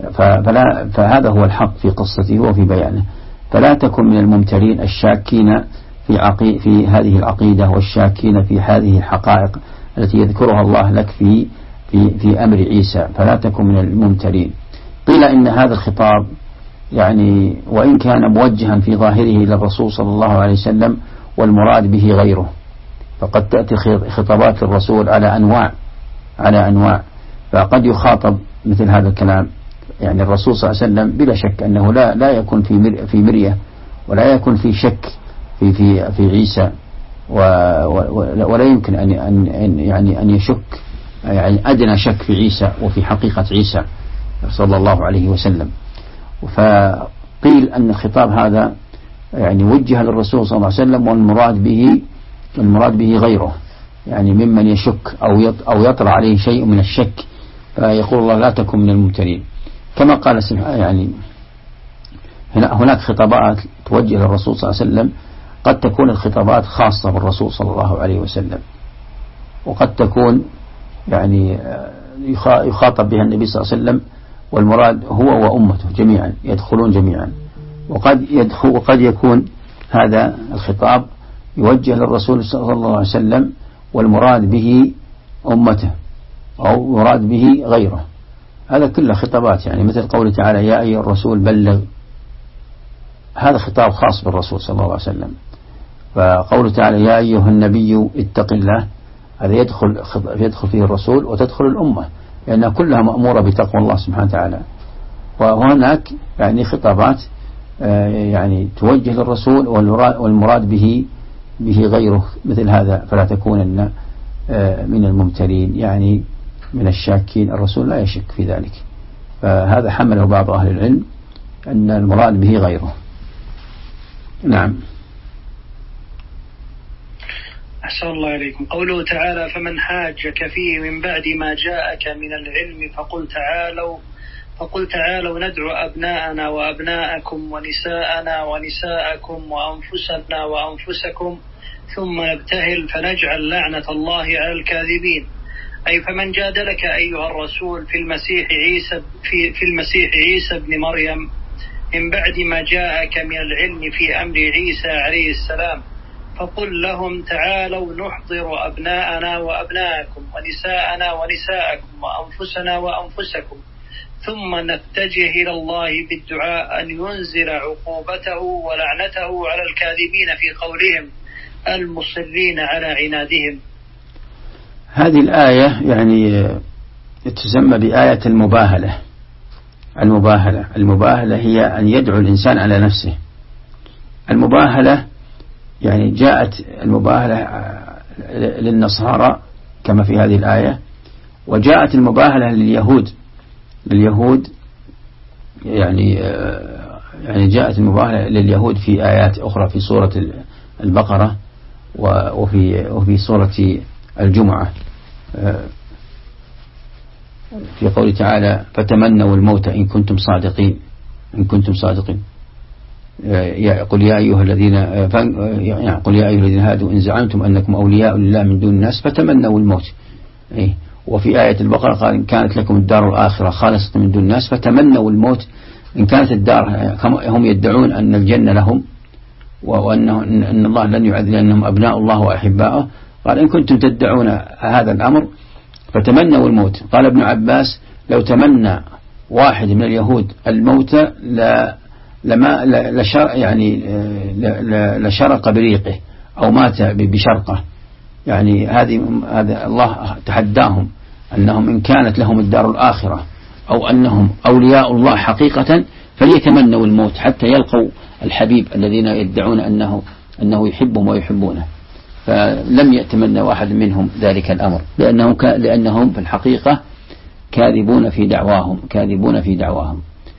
فهذا هو الحق في قصته وفي بيانه. فلا تكن من الممترين الشاكين في هذه العقيدة، والشاكين في هذه الحقائق التي يذكرها الله لك في أمر عيسى. فلا تكن من الممترين. قيل إن هذا الخطاب يعني وإن كان موجها في ظاهره إلى الرسول صلى الله عليه وسلم، والمراد به غيره. فقد تأتي خطابات الرسول على أنواع، فقد يخاطب مثل هذا الكلام. يعني الرسول صلى الله عليه وسلم بلا شك أنه لا يكون في مرية، ولا يكون في شك في عيسى، ولا يمكن أن يشك يعني أدنى شك في عيسى وفي حقيقة عيسى صلى الله عليه وسلم. فقيل أن الخطاب هذا يعني وجه للرسول صلى الله عليه وسلم، والمراد به غيره، يعني ممن يشك أو يطرأ عليه شيء من الشك. فيقول الله لا تكن من الممترين. كما قال سبحانه يعني هناك خطابات توجه للرسول صلى الله عليه وسلم، قد تكون الخطابات خاصة بالرسول صلى الله عليه وسلم، وقد تكون يعني يخاطب بها النبي صلى الله عليه وسلم، والمراد هو وأمته جميعا يدخلون جميعا. وقد يكون هذا الخطاب يوجه للرسول صلى الله عليه وسلم، والمراد به أمته، أو مراد به غيره. هذا كله خطابات، يعني مثل قوله تعالى يا أيها الرسول بلغ، هذا خطاب خاص بالرسول صلى الله عليه وسلم. فقوله تعالى يا أيها النبي اتق الله، هذا يدخل فيه الرسول وتدخل الأمة، لأنها كلها مأمورة بتقوى الله سبحانه وتعالى. وهناك يعني خطابات يعني توجه للرسول، والمراد به غيره، مثل هذا فلا تكونن من الممترين، يعني من الشاكين. الرسول لا يشك في ذلك. فهذا حمله بعض أهل العلم أن المراد به غيره. نعم. أحسن الله إليكم. قوله تعالى فمن حاجك فيه من بعد ما جاءك من العلم فقل تعالوا ندعو أبناءنا وأبناءكم ونساءنا ونساءكم وأنفسنا وأنفسكم ثم نبتهل فنجعل لعنة الله على الكاذبين. أي فمن جادلك أيها الرسول في المسيح عيسى ابن مريم من بعد ما جاءك من العلم في أمر عيسى عليه السلام، فقل لهم تعالوا نحضر أبناءنا وأبناءكم ونساءنا ونساءكم وأنفسنا وأنفسكم، ثم نتجه إلى الله بالدعاء أن ينزل عقوبته ولعنته على الكاذبين في قولهم المصرين على عنادهم. هذه الآية يعني تسمى بآية المباهلة. المباهلة هي أن يدعو الإنسان على نفسه. المباهلة يعني جاءت المباهلة للنصارى كما في هذه الآية، وجاءت المباهلة لليهود يعني جاءت المباهلة لليهود في آيات أخرى في سورة البقرة وفي سورة الجمعة، في قوله تعالى فتمنوا الموت إن كنتم صادقين. قل يا أيها الذين هادوا إن زعمتم أنكم أولياء لله من دون الناس فتمنوا الموت. وفي آية البقرة قال إن كانت لكم الدار الآخرة خالصة من دون الناس فتمنوا الموت. إن كانت الدار هم يدعون أن الجنة لهم وأن الله لن يعذب لأنهم أبناء الله وأحباؤه، قال إن كنتم تدعون هذا الأمر فتمنوا الموت. قال ابن عباس لو تمنى واحد من اليهود الموت لشرق بريقه أو مات بشرقه. يعني هذا الله تحداهم أنهم إن كانت لهم الدار الآخرة أو أنهم أولياء الله حقيقة فليتمنوا الموت حتى يلقوا الحبيب الذين يدعون أنه يحبهم ويحبونه. فلم يتمنى واحد منهم ذلك الأمر لأنهم في الحقيقة كاذبون في دعواهم.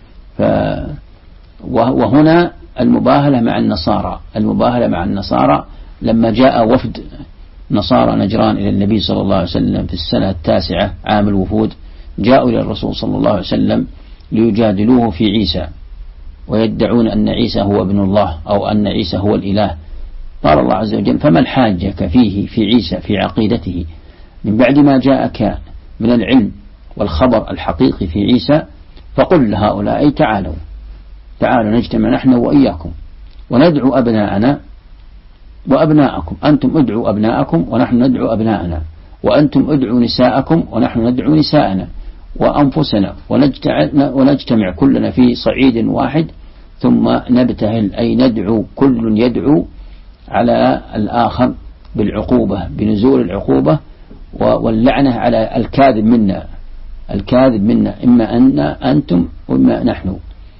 وهنا المباهلة مع النصارى لما جاء وفد نصارى نجران إلى النبي صلى الله عليه وسلم في السنة 9 عام الوفود، جاءوا إلى الرسول صلى الله عليه وسلم ليجادلوه في عيسى ويدعون أن عيسى هو ابن الله أو أن عيسى هو الإله. قال الله عز وجل فما الحاجة فيه في عيسى في عقيدته من بعد ما جاءك من العلم والخبر الحقيقي في عيسى؟ فقل لهؤلاء تعالوا نجتمع نحن وإياكم وندعو أبناءنا وأبناءكم، أنتم ادعوا أبناءكم ونحن ندعو أبناءنا، وأنتم ادعوا نساءكم ونحن ندعو نساءنا وأنفسنا ونجتمع كلنا في صعيد واحد ثم نبتهل، أي ندعو كل يدعو على الآخر بالعقوبة بنزول العقوبة واللعنة على الكاذب منا إما أنتم وإما نحن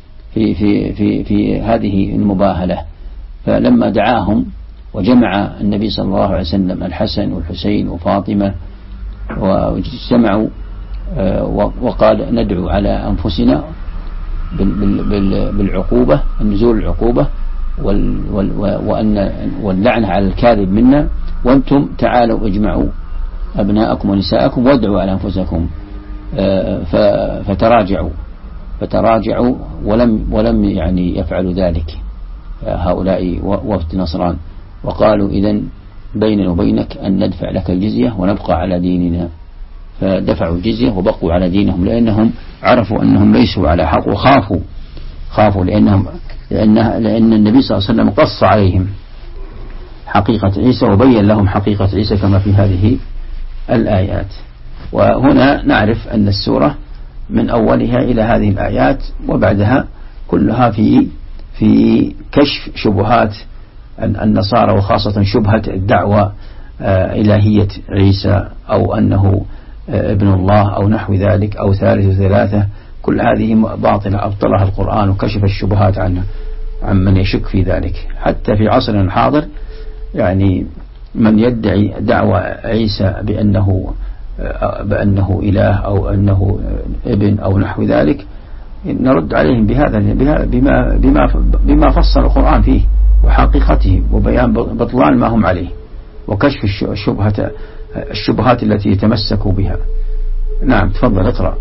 في هذه المباهلة. فلما دعاهم وجمع النبي صلى الله عليه وسلم الحسن والحسين وفاطمة واجتمعوا وقال ندعو على أنفسنا بالعقوبة نزول العقوبة واللعنة على الكاذب منا، وأنتم تعالوا اجمعوا أبناءكم ونساءكم وادعوا على أنفسكم. فتراجعوا ولم يعني يفعلوا ذلك هؤلاء وفد نصران، وقالوا إذن بيننا وبينك أن ندفع لك الجزية ونبقى على ديننا. فدفعوا الجزية وبقوا على دينهم لأنهم عرفوا أنهم ليسوا على حق، وخافوا لأن النبي صلى الله عليه وسلم قص عليهم حقيقة عيسى وبين لهم حقيقة عيسى كما في هذه الآيات. وهنا نعرف أن السورة من أولها إلى هذه الآيات وبعدها كلها في كشف شبهات النصارى، وخاصة شبهة الدعوة إلهية عيسى أو أنه ابن الله أو نحو ذلك أو ثالث ثلاثة. كل هذه باطلة أبطلها القرآن وكشف الشبهات عن من يشك في ذلك. حتى في عصرنا الحاضر يعني من يدعي دعوة عيسى بأنه إله أو أنه ابن أو نحو ذلك نرد عليهم بما فصل القرآن فيه وحقيقته وبيان بطلان ما هم عليه وكشف الشبهات التي يتمسكوا بها. نعم تفضل اقرأ.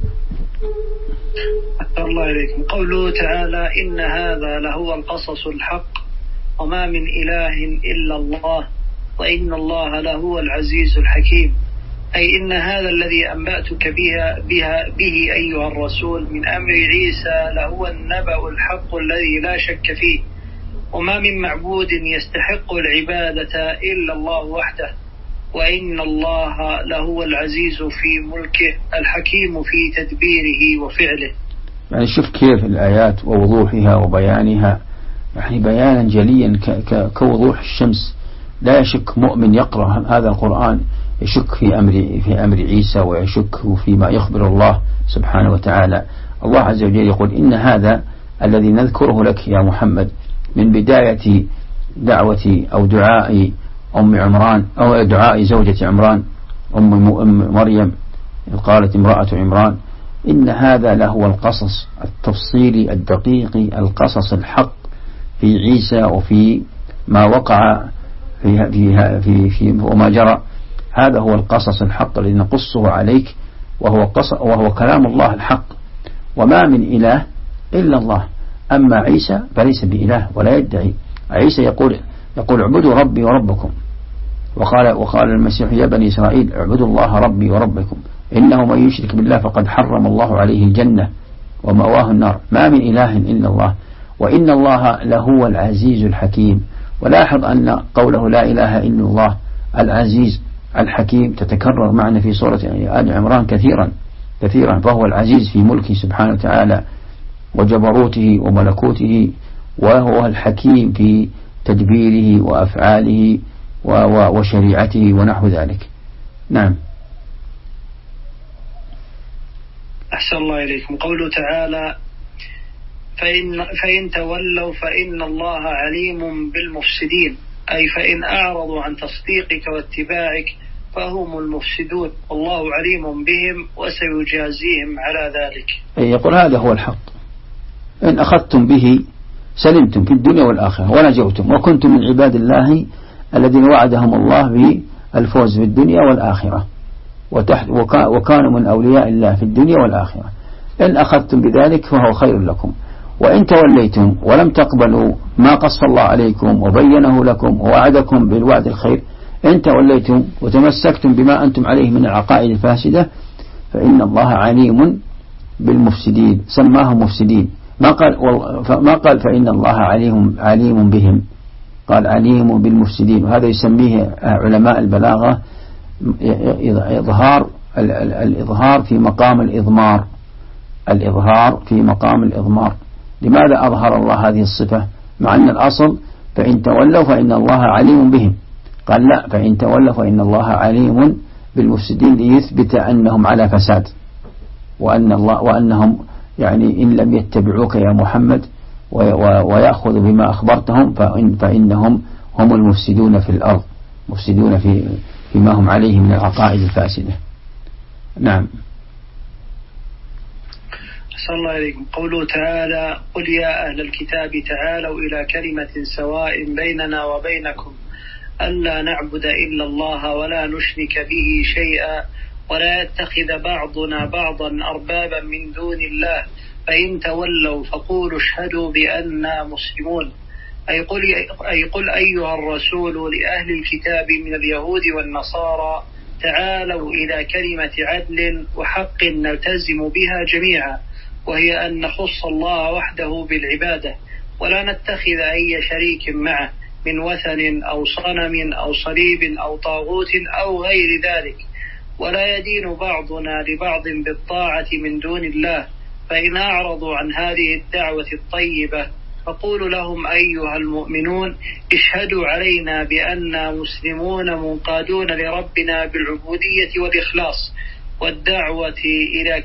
الله إليكم. قوله تعالى إن هذا لهو القصص الحق وما من إله إلا الله وإن الله لهو العزيز الحكيم، أي إن هذا الذي أنبأتك به أيها الرسول من أمر عيسى لهو النبأ الحق الذي لا شك فيه، وما من معبود يستحق العبادة إلا الله وحده، وإن الله لهو العزيز في ملكه الحكيم في تدبيره وفعله. يعني شوف كيف الآيات ووضوحها وبيانها، يعني بيانا جليا كوضوح الشمس. لا يشك مؤمن يقرأ هذا القرآن يشك في أمر عيسى ويشك فيما يخبر الله سبحانه وتعالى. الله عز وجل يقول إن هذا الذي نذكره لك يا محمد من بداية دعوة أو دعاء أم عمران أو دعاء زوجة عمران أم مريم قالت امرأة عمران إن هذا لهو القصص التفصيلي الدقيق القصص الحق في عيسى وفي ما وقع في وما جرى. هذا هو القصص الحق الذي نقصه عليك وهو كلام الله الحق. وما من إله إلا الله، أما عيسى فليس بإله ولا يدعي. عيسى يقول اعبدوا ربي وربكم، وقال المسيح يا بني إسرائيل اعبدوا الله ربي وربكم، إنه من يشرك بالله فقد حرم الله عليه الجنة ومأواه النار، ما من إله إلا الله، وإن الله لهو العزيز الحكيم. ولاحظ أن قوله لا إله إلا الله العزيز الحكيم تتكرر معنا في سورة آل عمران كثيرا، فهو العزيز في ملكه سبحانه وتعالى وجبروته وملكوته، وهو الحكيم في تدبيره وأفعاله وشريعته ونحو ذلك. نعم. أحسن الله إليكم. قوله تعالى فإن تولوا فإن الله عليم بالمفسدين، أي فإن أعرضوا عن تصديقك واتباعك فهم المفسدون، والله عليم بهم وسيجازيهم على ذلك. يقول هذا هو الحق، إن أخذتم به سلمتم في الدنيا والآخرة ونجوتم، وكنتم من عباد الله الذين وعدهم الله بالفوز في الدنيا والآخرة، وكانوا من أولياء الله في الدنيا والآخرة. إن أخذتم بذلك فهو خير لكم، وإن توليتم ولم تقبلوا ما قص الله عليكم وبينه لكم ووعدكم بالوعد الخير، إن توليتم وتمسكتم بما أنتم عليه من العقائد الفاسدة فإن الله عليم بالمفسدين، سماهم مفسدين، ما قال فإن الله عليم بهم، قال عليم بالمفسدين. وهذا يسميه علماء البلاغة الإظهار في مقام الإضمار، الإظهار في مقام الإضمار. لماذا أظهر الله هذه الصفة مع أن الأصل فإن تولوا فإن الله عليم بهم؟ قال لا، فإن تولوا فإن الله عليم بالمفسدين، ليثبت أنهم على فساد، وأنهم يعني إن لم يتبعوك يا محمد ويأخذوا بما أخبرتهم فإنهم هم المفسدون في الأرض، مفسدون فيما هم عليه من العقائد الفاسدة. نعم. صلى الله عليكم. قوله تعالى قل يا أهل الكتاب تعالوا إلى كلمة سواء بيننا وبينكم ألا نعبد إلا الله ولا نشرك به شيئا ولا يتخذ بعضنا بعضا أربابا من دون الله فإن تولوا فقولوا اشهدوا بأننا مسلمون. أي قل أيها الرسول لأهل الكتاب من اليهود والنصارى تعالوا إلى كلمة عدل وحق نلتزم بها جميعا، وهي أن نخص الله وحده بالعبادة ولا نتخذ أي شريك معه من وثن أو صنم أو صليب أو طاغوت أو غير ذلك، ولا يدين بعضنا لبعض بالطاعة من دون الله. فإن أعرضوا عن هذه الدعوة الطيبة فقولوا لهم أيها المؤمنون اشهدوا علينا بأننا مسلمون منقادون لربنا بالعبودية والإخلاص والدعوة إلى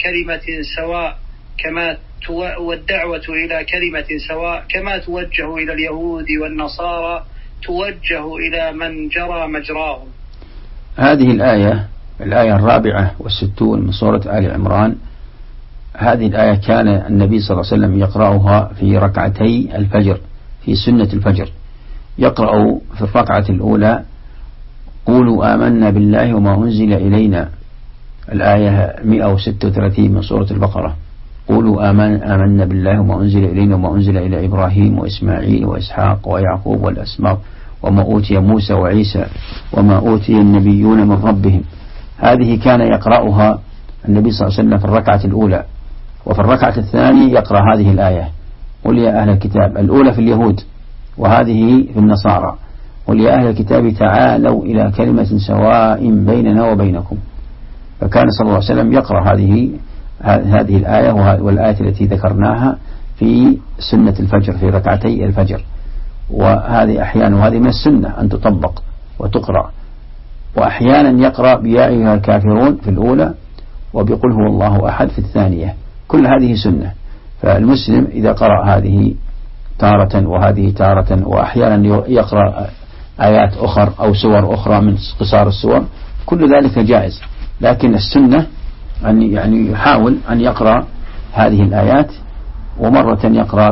كلمة سواء كما توجه إلى اليهود والنصارى توجه إلى من جرى مجراهم. هذه الآية 64 من سورة آل عمران، هذه الآية كان النبي صلى الله عليه وسلم يقرأها في ركعتي الفجر في سنة الفجر. يقرأ في الركعة الأولى قولوا آمنا بالله وما أنزل إلينا، الآية 136 من سورة البقرة، قولوا آمنا بالله وما أنزل إلينا وما أنزل إلى إبراهيم وإسماعيل وإسحاق ويعقوب والأسباط وما أوتي موسى وعيسى وما أوتي النبيون من ربهم. هذه كان يقرأها النبي صلى الله عليه وسلم في الركعة الأولى. وفي الركعة الثانية يقرأ هذه الآية قل يا أهل الكتاب، الأولى في اليهود وهذه في النصارى، قل يا أهل الكتاب تعالوا إلى كلمة سواء بيننا وبينكم. فكان صلى الله عليه وسلم يقرأ هذه الآية والآية التي ذكرناها في سنة الفجر في ركعتي الفجر. وهذه أحيانا، وهذه من السنة أن تطبق وتقرأ. وأحيانا يقرأ بيا أيها الكافرون في الأولى وبقل هو الله أحد في الثانية، كل هذه سنة. فالمسلم إذا قرأ هذه تارة وهذه تارة، وأحيانا يقرأ آيات أخرى أو سور أخرى من قصار السور، كل ذلك جائز. لكن السنة أن يعني يحاول أن يقرأ هذه الآيات، ومرة يقرأ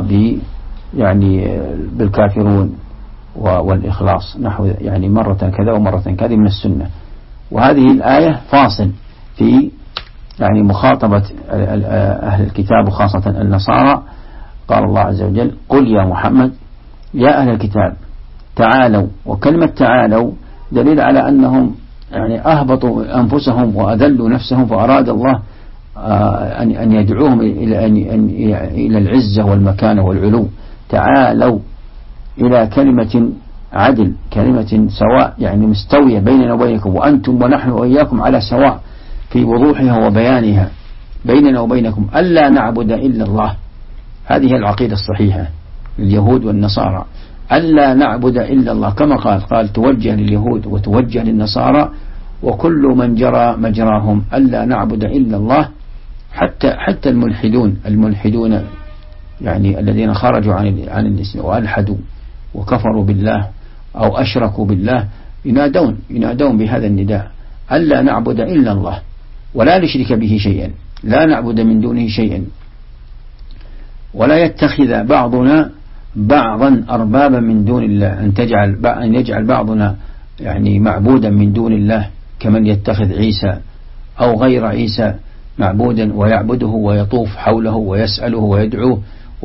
بالكافرون والإخلاص نحو يعني مرة كذا ومرة كذا من السنة. وهذه الآية فاصل في يعني مخاطبة أهل الكتاب وخاصة النصارى قال الله عز وجل قل يا محمد يا أهل الكتاب تعالوا. وكلمة تعالوا دليل على أنهم يعني أهبطوا أنفسهم وأذلوا نفسهم، فأراد الله أن يدعوهم إلى العزة والمكانة والعلو. تعالوا إلى كلمة عدل، كلمة سواء، يعني مستوية بيننا وبينكم، وأنتم ونحن وإياكم على سواء في وضوحها وبيانها بيننا وبينكم، ألا نعبد إلا الله. هذه هي العقيدة الصحيحة لليهود والنصارى، ألا نعبد إلا الله، كما قال توجه لليهود وتوجه للنصارى وكل من جرى مجراهم، ألا نعبد إلا الله. حتى الملحدون يعني الذين خرجوا عن الإسلام وألحدوا وكفروا بالله أو أشركوا بالله ينادون بهذا النداء، ألا نعبد إلا الله ولا نشرك به شيئا، لا نعبد من دونه شيئا، ولا يتخذ بعضنا بعضا أربابا من دون الله، أن يجعل بعضنا يعني معبودا من دون الله، كمن يتخذ عيسى أو غير عيسى معبودا ويعبده ويطوف حوله ويسأله ويدعوه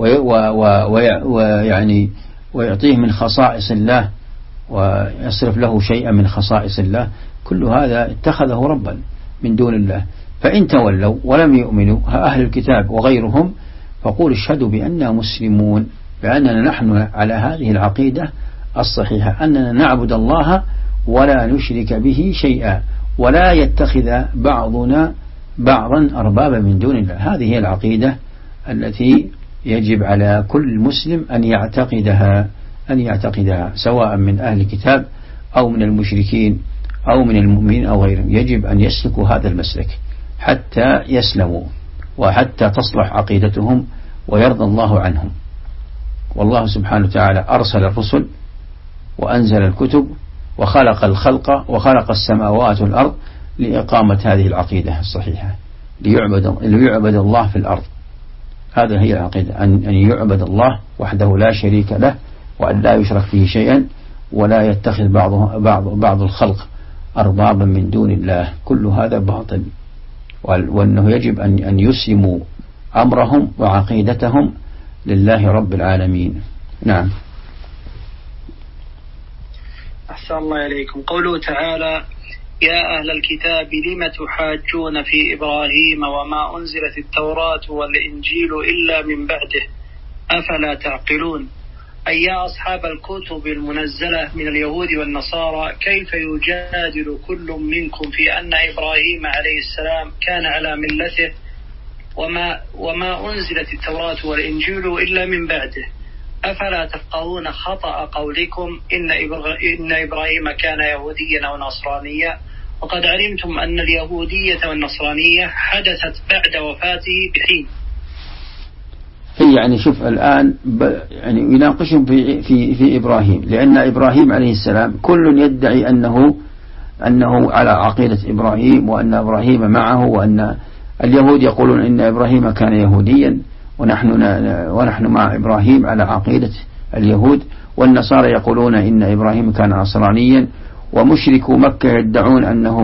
ويعني ويعطيه من خصائص الله ويصرف له شيئا من خصائص الله. كل هذا اتخذه ربا من دون الله. فإن تولوا ولم يؤمنوا أهل الكتاب وغيرهم فقول اشهدوا بأننا مسلمون، بأننا نحن على هذه العقيدة الصحيحة، أننا نعبد الله ولا نشرك به شيئا، ولا يتخذ بعضنا بعضا أربابا من دون الله. هذه هي العقيدة التي يجب على كل مسلم أن يعتقدها سواء من أهل الكتاب أو من المشركين أو من المؤمنين أو غيرهم. يجب أن يسلكوا هذا المسلك حتى يسلموا وحتى تصلح عقيدتهم ويرضى الله عنهم. والله سبحانه وتعالى أرسل الرسل وأنزل الكتب وخلق الخلق وخلق السماوات والأرض لإقامة هذه العقيدة الصحيحة، ليعبد الله في الأرض. هذا هي العقيدة، أن يعبد الله وحده لا شريك له، وأن لا يشرك فيه شيئا، ولا يتخذ بعض الخلق أربابا من دون الله. كل هذا باطل، وأنه يجب أن يسلموا أمرهم وعقيدتهم لله رب العالمين. نعم. أحسن الله إليكم. قوله تعالى يا أهل الكتاب لم تحاجون في إبراهيم وما أنزلت التوراة والإنجيل إلا من بعده أفلا تعقلون. أي يا أصحاب الكتب المنزلة من اليهود والنصارى كيف يجادل كل منكم في أن إبراهيم عليه السلام كان على ملته وما أنزلت التوراة والإنجيل إلا من بعده؟ أفلا تفقهون خطأ قولكم إن إبراهيم كان يهوديا أو نصرانيا، وقد علمتم أن اليهودية والنصرانية حدثت بعد وفاته بحين. يعني شوف الآن يعني يناقشهم في إبراهيم، لأن إبراهيم عليه السلام كل يدعي أنه على عقيدة إبراهيم، وأن إبراهيم معه، وأن اليهود يقولون إن إبراهيم كان يهوديا ونحن مع إبراهيم على عقيدة اليهود، والنصارى يقولون إن إبراهيم كان نصرانيا، ومشركو مكة يدعون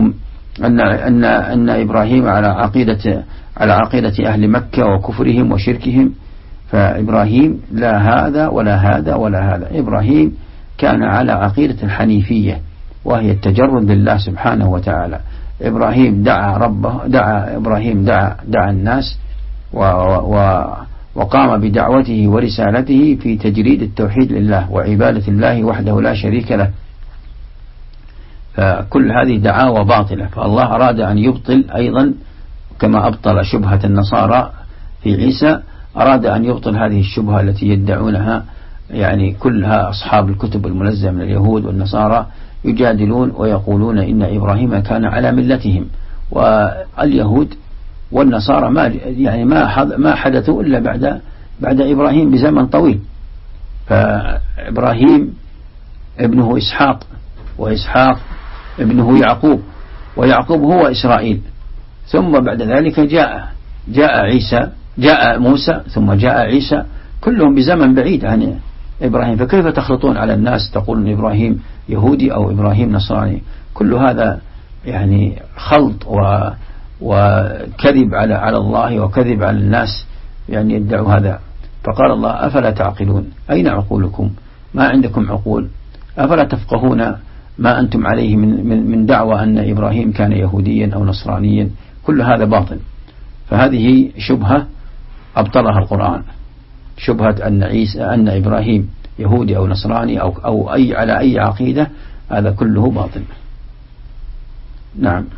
أن إبراهيم على عقيدة أهل مكة وكفرهم وشركهم. فإبراهيم لا هذا ولا هذا ولا هذا. إبراهيم كان على عقيدة الحنيفية، وهي التجرد لله سبحانه وتعالى. إبراهيم دعا الناس وقام بدعوته ورسالته في تجريد التوحيد لله وعبادة الله وحده لا شريك له. فكل هذه دعاوى باطلة، فالله أراد أن يبطل أيضا كما أبطل شبهة النصارى في عيسى، أراد أن يبطل هذه الشبهة التي يدعونها يعني كلها أصحاب الكتب المنزلة من اليهود والنصارى يجادلون ويقولون إن إبراهيم كان على ملتهم. واليهود والنصارى ما حدثوا إلا بعد إبراهيم بزمن طويل. فإبراهيم ابنه إسحاق، وإسحاق ابنه يعقوب، ويعقوب هو إسرائيل. ثم بعد ذلك جاء موسى، ثم جاء عيسى، كلهم بزمن بعيد عن إبراهيم. فكيف تخلطون على الناس تقولون إبراهيم يهودي أو إبراهيم نصراني؟ كل هذا يعني خلط وكذب على الله وكذب على الناس، يعني يدعوا هذا. فقال الله أفلا تعقلون؟ أين عقولكم؟ ما عندكم عقول؟ أفلا تفقهون ما أنتم عليه من دعوة أن إبراهيم كان يهوديا أو نصرانيا؟ كل هذا باطل. فهذه شبهة أبطلها القرآن، شبهة أن إبراهيم يهودي أو نصراني أو على أي عقيدة، هذا كله باطل. نعم.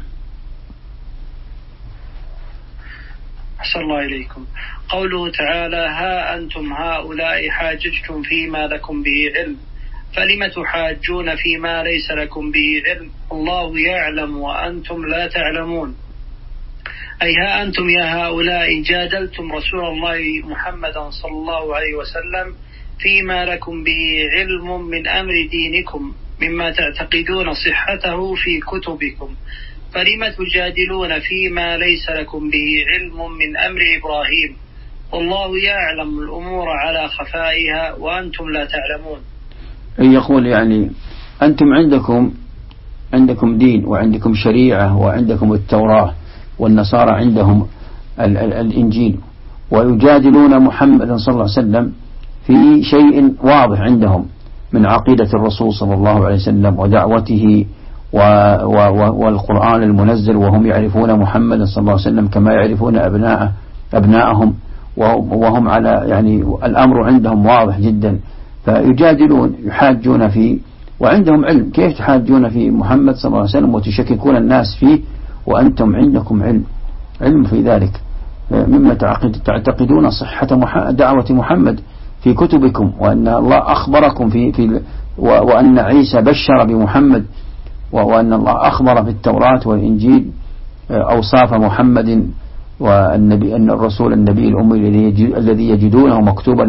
أحسن الله إليكم. قوله تعالى: ها أنتم هؤلاء حاججتم فيما لكم به علم فلم تحاجون فيما ليس لكم به علم الله يعلم وأنتم لا تعلمون. أي ها أنتم يا هؤلاء جادلتم رسول الله محمدا صلى الله عليه وسلم فيما لكم به علم من أمر دينكم مما تعتقدون صحته في كتبكم، فلم تجادلون فيما ليس لكم به علم من أمر إبراهيم والله يعلم الأمور على خفائها وأنتم لا تعلمون. يقول يعني أنتم عندكم دين وعندكم شريعة وعندكم التوراة، والنصارى عندهم الإنجيل، ويجادلون محمد صلى الله عليه وسلم في شيء واضح عندهم من عقيدة الرسول صلى الله عليه وسلم ودعوته والقرآن المنزل، وهم يعرفون محمد صلى الله عليه وسلم كما يعرفون أبناءهم، وهم على يعني الأمر عندهم واضح جدا، فيجادلون يحاجون فيه وعندهم علم. كيف تحاجون في محمد صلى الله عليه وسلم وتشككون الناس فيه وأنتم عندكم علم في ذلك، مما تعتقدون صحة دعوة محمد في كتبكم، وأن الله أخبركم وأن عيسى بشر بمحمد، وأن الله أخبر في التوراة والإنجيل أوصاف محمد والنبي، أن الرسول النبي الأمي الذي يجدونه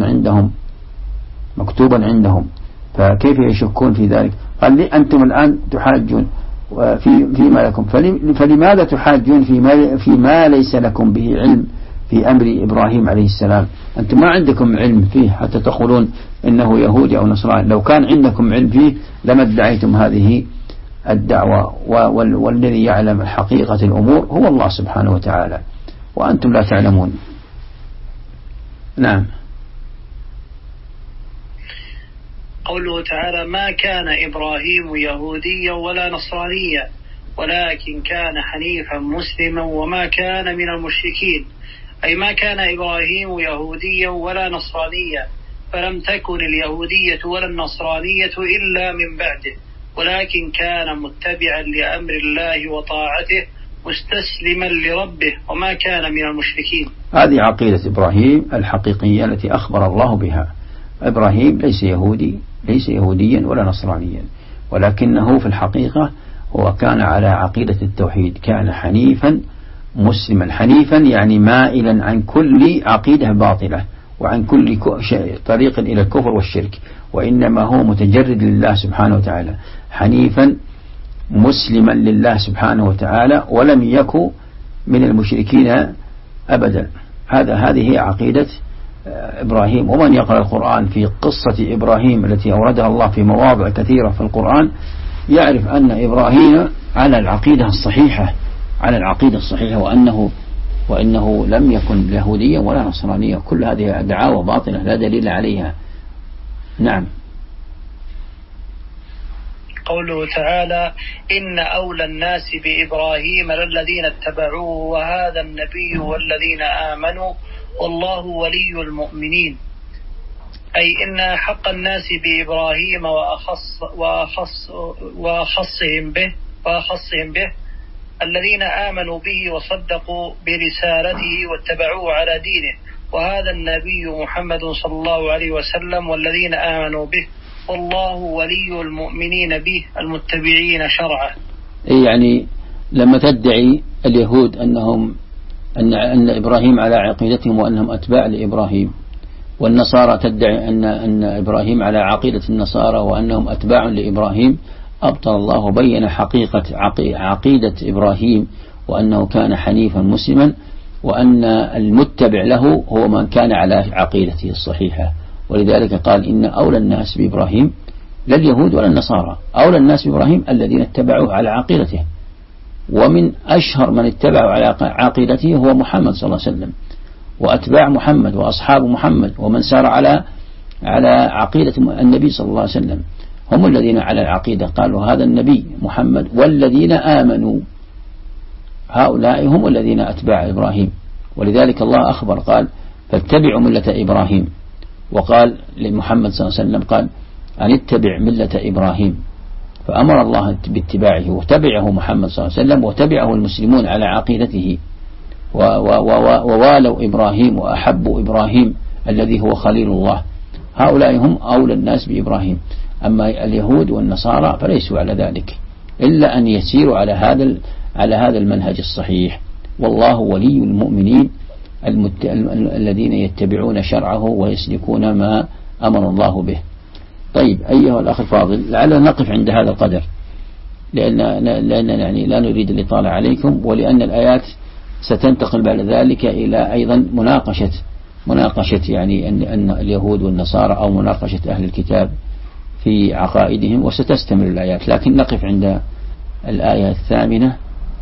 مكتوبا عندهم، فكيف يشكون في ذلك؟ قال لي أنتم الآن تحاجون فيما لكم، فلماذا تحاجون فيما ليس لكم به علم في أمر إبراهيم عليه السلام؟ أنتم ما عندكم علم فيه حتى تقولون إنه يهودي أو نصراني. لو كان عندكم علم فيه لما ادعيتم هذه الدعوة، والذي يعلم حقيقة الأمور هو الله سبحانه وتعالى وأنتم لا تعلمون. نعم. قوله تعالى: ما كان إبراهيم يهوديا ولا نصرانيا ولكن كان حنيفا مسلما وما كان من المشركين. أي ما كان إبراهيم يهوديا ولا نصرانيا، فلم تكن اليهودية ولا النصرانية إلا من بعده، ولكن كان متبعا لأمر الله وطاعته مستسلما لربه وما كان من المشركين. هذه عقيدة إبراهيم الحقيقية التي أخبر الله بها. إبراهيم ليس يهوديا ولا نصرانيا، ولكنه في الحقيقة هو كان على عقيدة التوحيد، كان حنيفا مسلما. حنيفا يعني مائلا عن كل عقيدة باطلة وعن كل طريق إلى الكفر والشرك، وإنما هو متجرد لله سبحانه وتعالى، حنيفا مسلما لله سبحانه وتعالى، ولم يكن من المشركين أبدا. هذه هي عقيدة إبراهيم. ومن يقرأ القرآن في قصة إبراهيم التي أوردها الله في مواضع كثيرة في القرآن يعرف أن إبراهيم على العقيدة الصحيحة، وأنه لم يكن يهوديا ولا نصرانيا. كل هذه دعاوى باطلة لا دليل عليها. نعم. قوله تعالى: إن أولى الناس بإبراهيم للذين اتبعوه وهذا النبي والذين آمنوا والله ولي المؤمنين. أي إن حق الناس بإبراهيم وأخصهم به الذين آمنوا به وصدقوا برسالته واتبعوه على دينه، وهذا النبي محمد صلى الله عليه وسلم والذين آمنوا به والله ولي المؤمنين به المتبعين شرعه. يعني لما تدعي اليهود أن إبراهيم على عقيدتهم وأنهم أتباع لإبراهيم، والنصارى تدعي أن إبراهيم على عقيدة النصارى وأنهم أتباع لإبراهيم، أبطل الله وبين حقيقة عقيدة إبراهيم، وأنه كان حنيفا مسلما، وأن المتبع له هو من كان على عقيدته الصحيحة. ولذلك قال: إن أولى الناس بإبراهيم لا اليهود ولا النصارى، أولى الناس بإبراهيم الذين اتبعوه على عقيدته، ومن أشهر من اتبعوا على عقيدته هو محمد صلى الله عليه وسلم، وأتباع محمد وأصحاب محمد ومن سار على عقيدة النبي صلى الله عليه وسلم، هم الذين على العقيدة. قالوا هذا النبي محمد والذين آمنوا، هؤلاء هم الذين أتباع إبراهيم. ولذلك الله أخبر قال فاتبعوا ملة إبراهيم، وقال لمحمد صلى الله عليه وسلم قال أن اتبع ملة إبراهيم، فأمر الله باتباعه وتبعه محمد صلى الله عليه وسلم وتبعه المسلمون على عقيدته، ووالوا إبراهيم وأحبوا إبراهيم الذي هو خليل الله. هؤلاء هم أولى الناس بإبراهيم. أما اليهود والنصارى فليسوا على ذلك إلا أن يسيروا على هذا المنهج الصحيح. والله ولي المؤمنين الذين يتبعون شرعه ويسلكون ما أمر الله به. طيب أيها الأخ الفاضل، لعلنا نقف عند هذا القدر، لأن يعني لا نريد الإطالة عليكم، ولأن الآيات ستنتقل بعد ذلك إلى أيضا مناقشة يعني أن اليهود والنصارى أو مناقشة أهل الكتاب في عقائدهم، وستستمر الآيات، لكن نقف عند الآية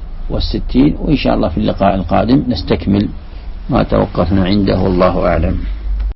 68، وإن شاء الله في اللقاء القادم نستكمل ما توقفنا عنده، والله أعلم.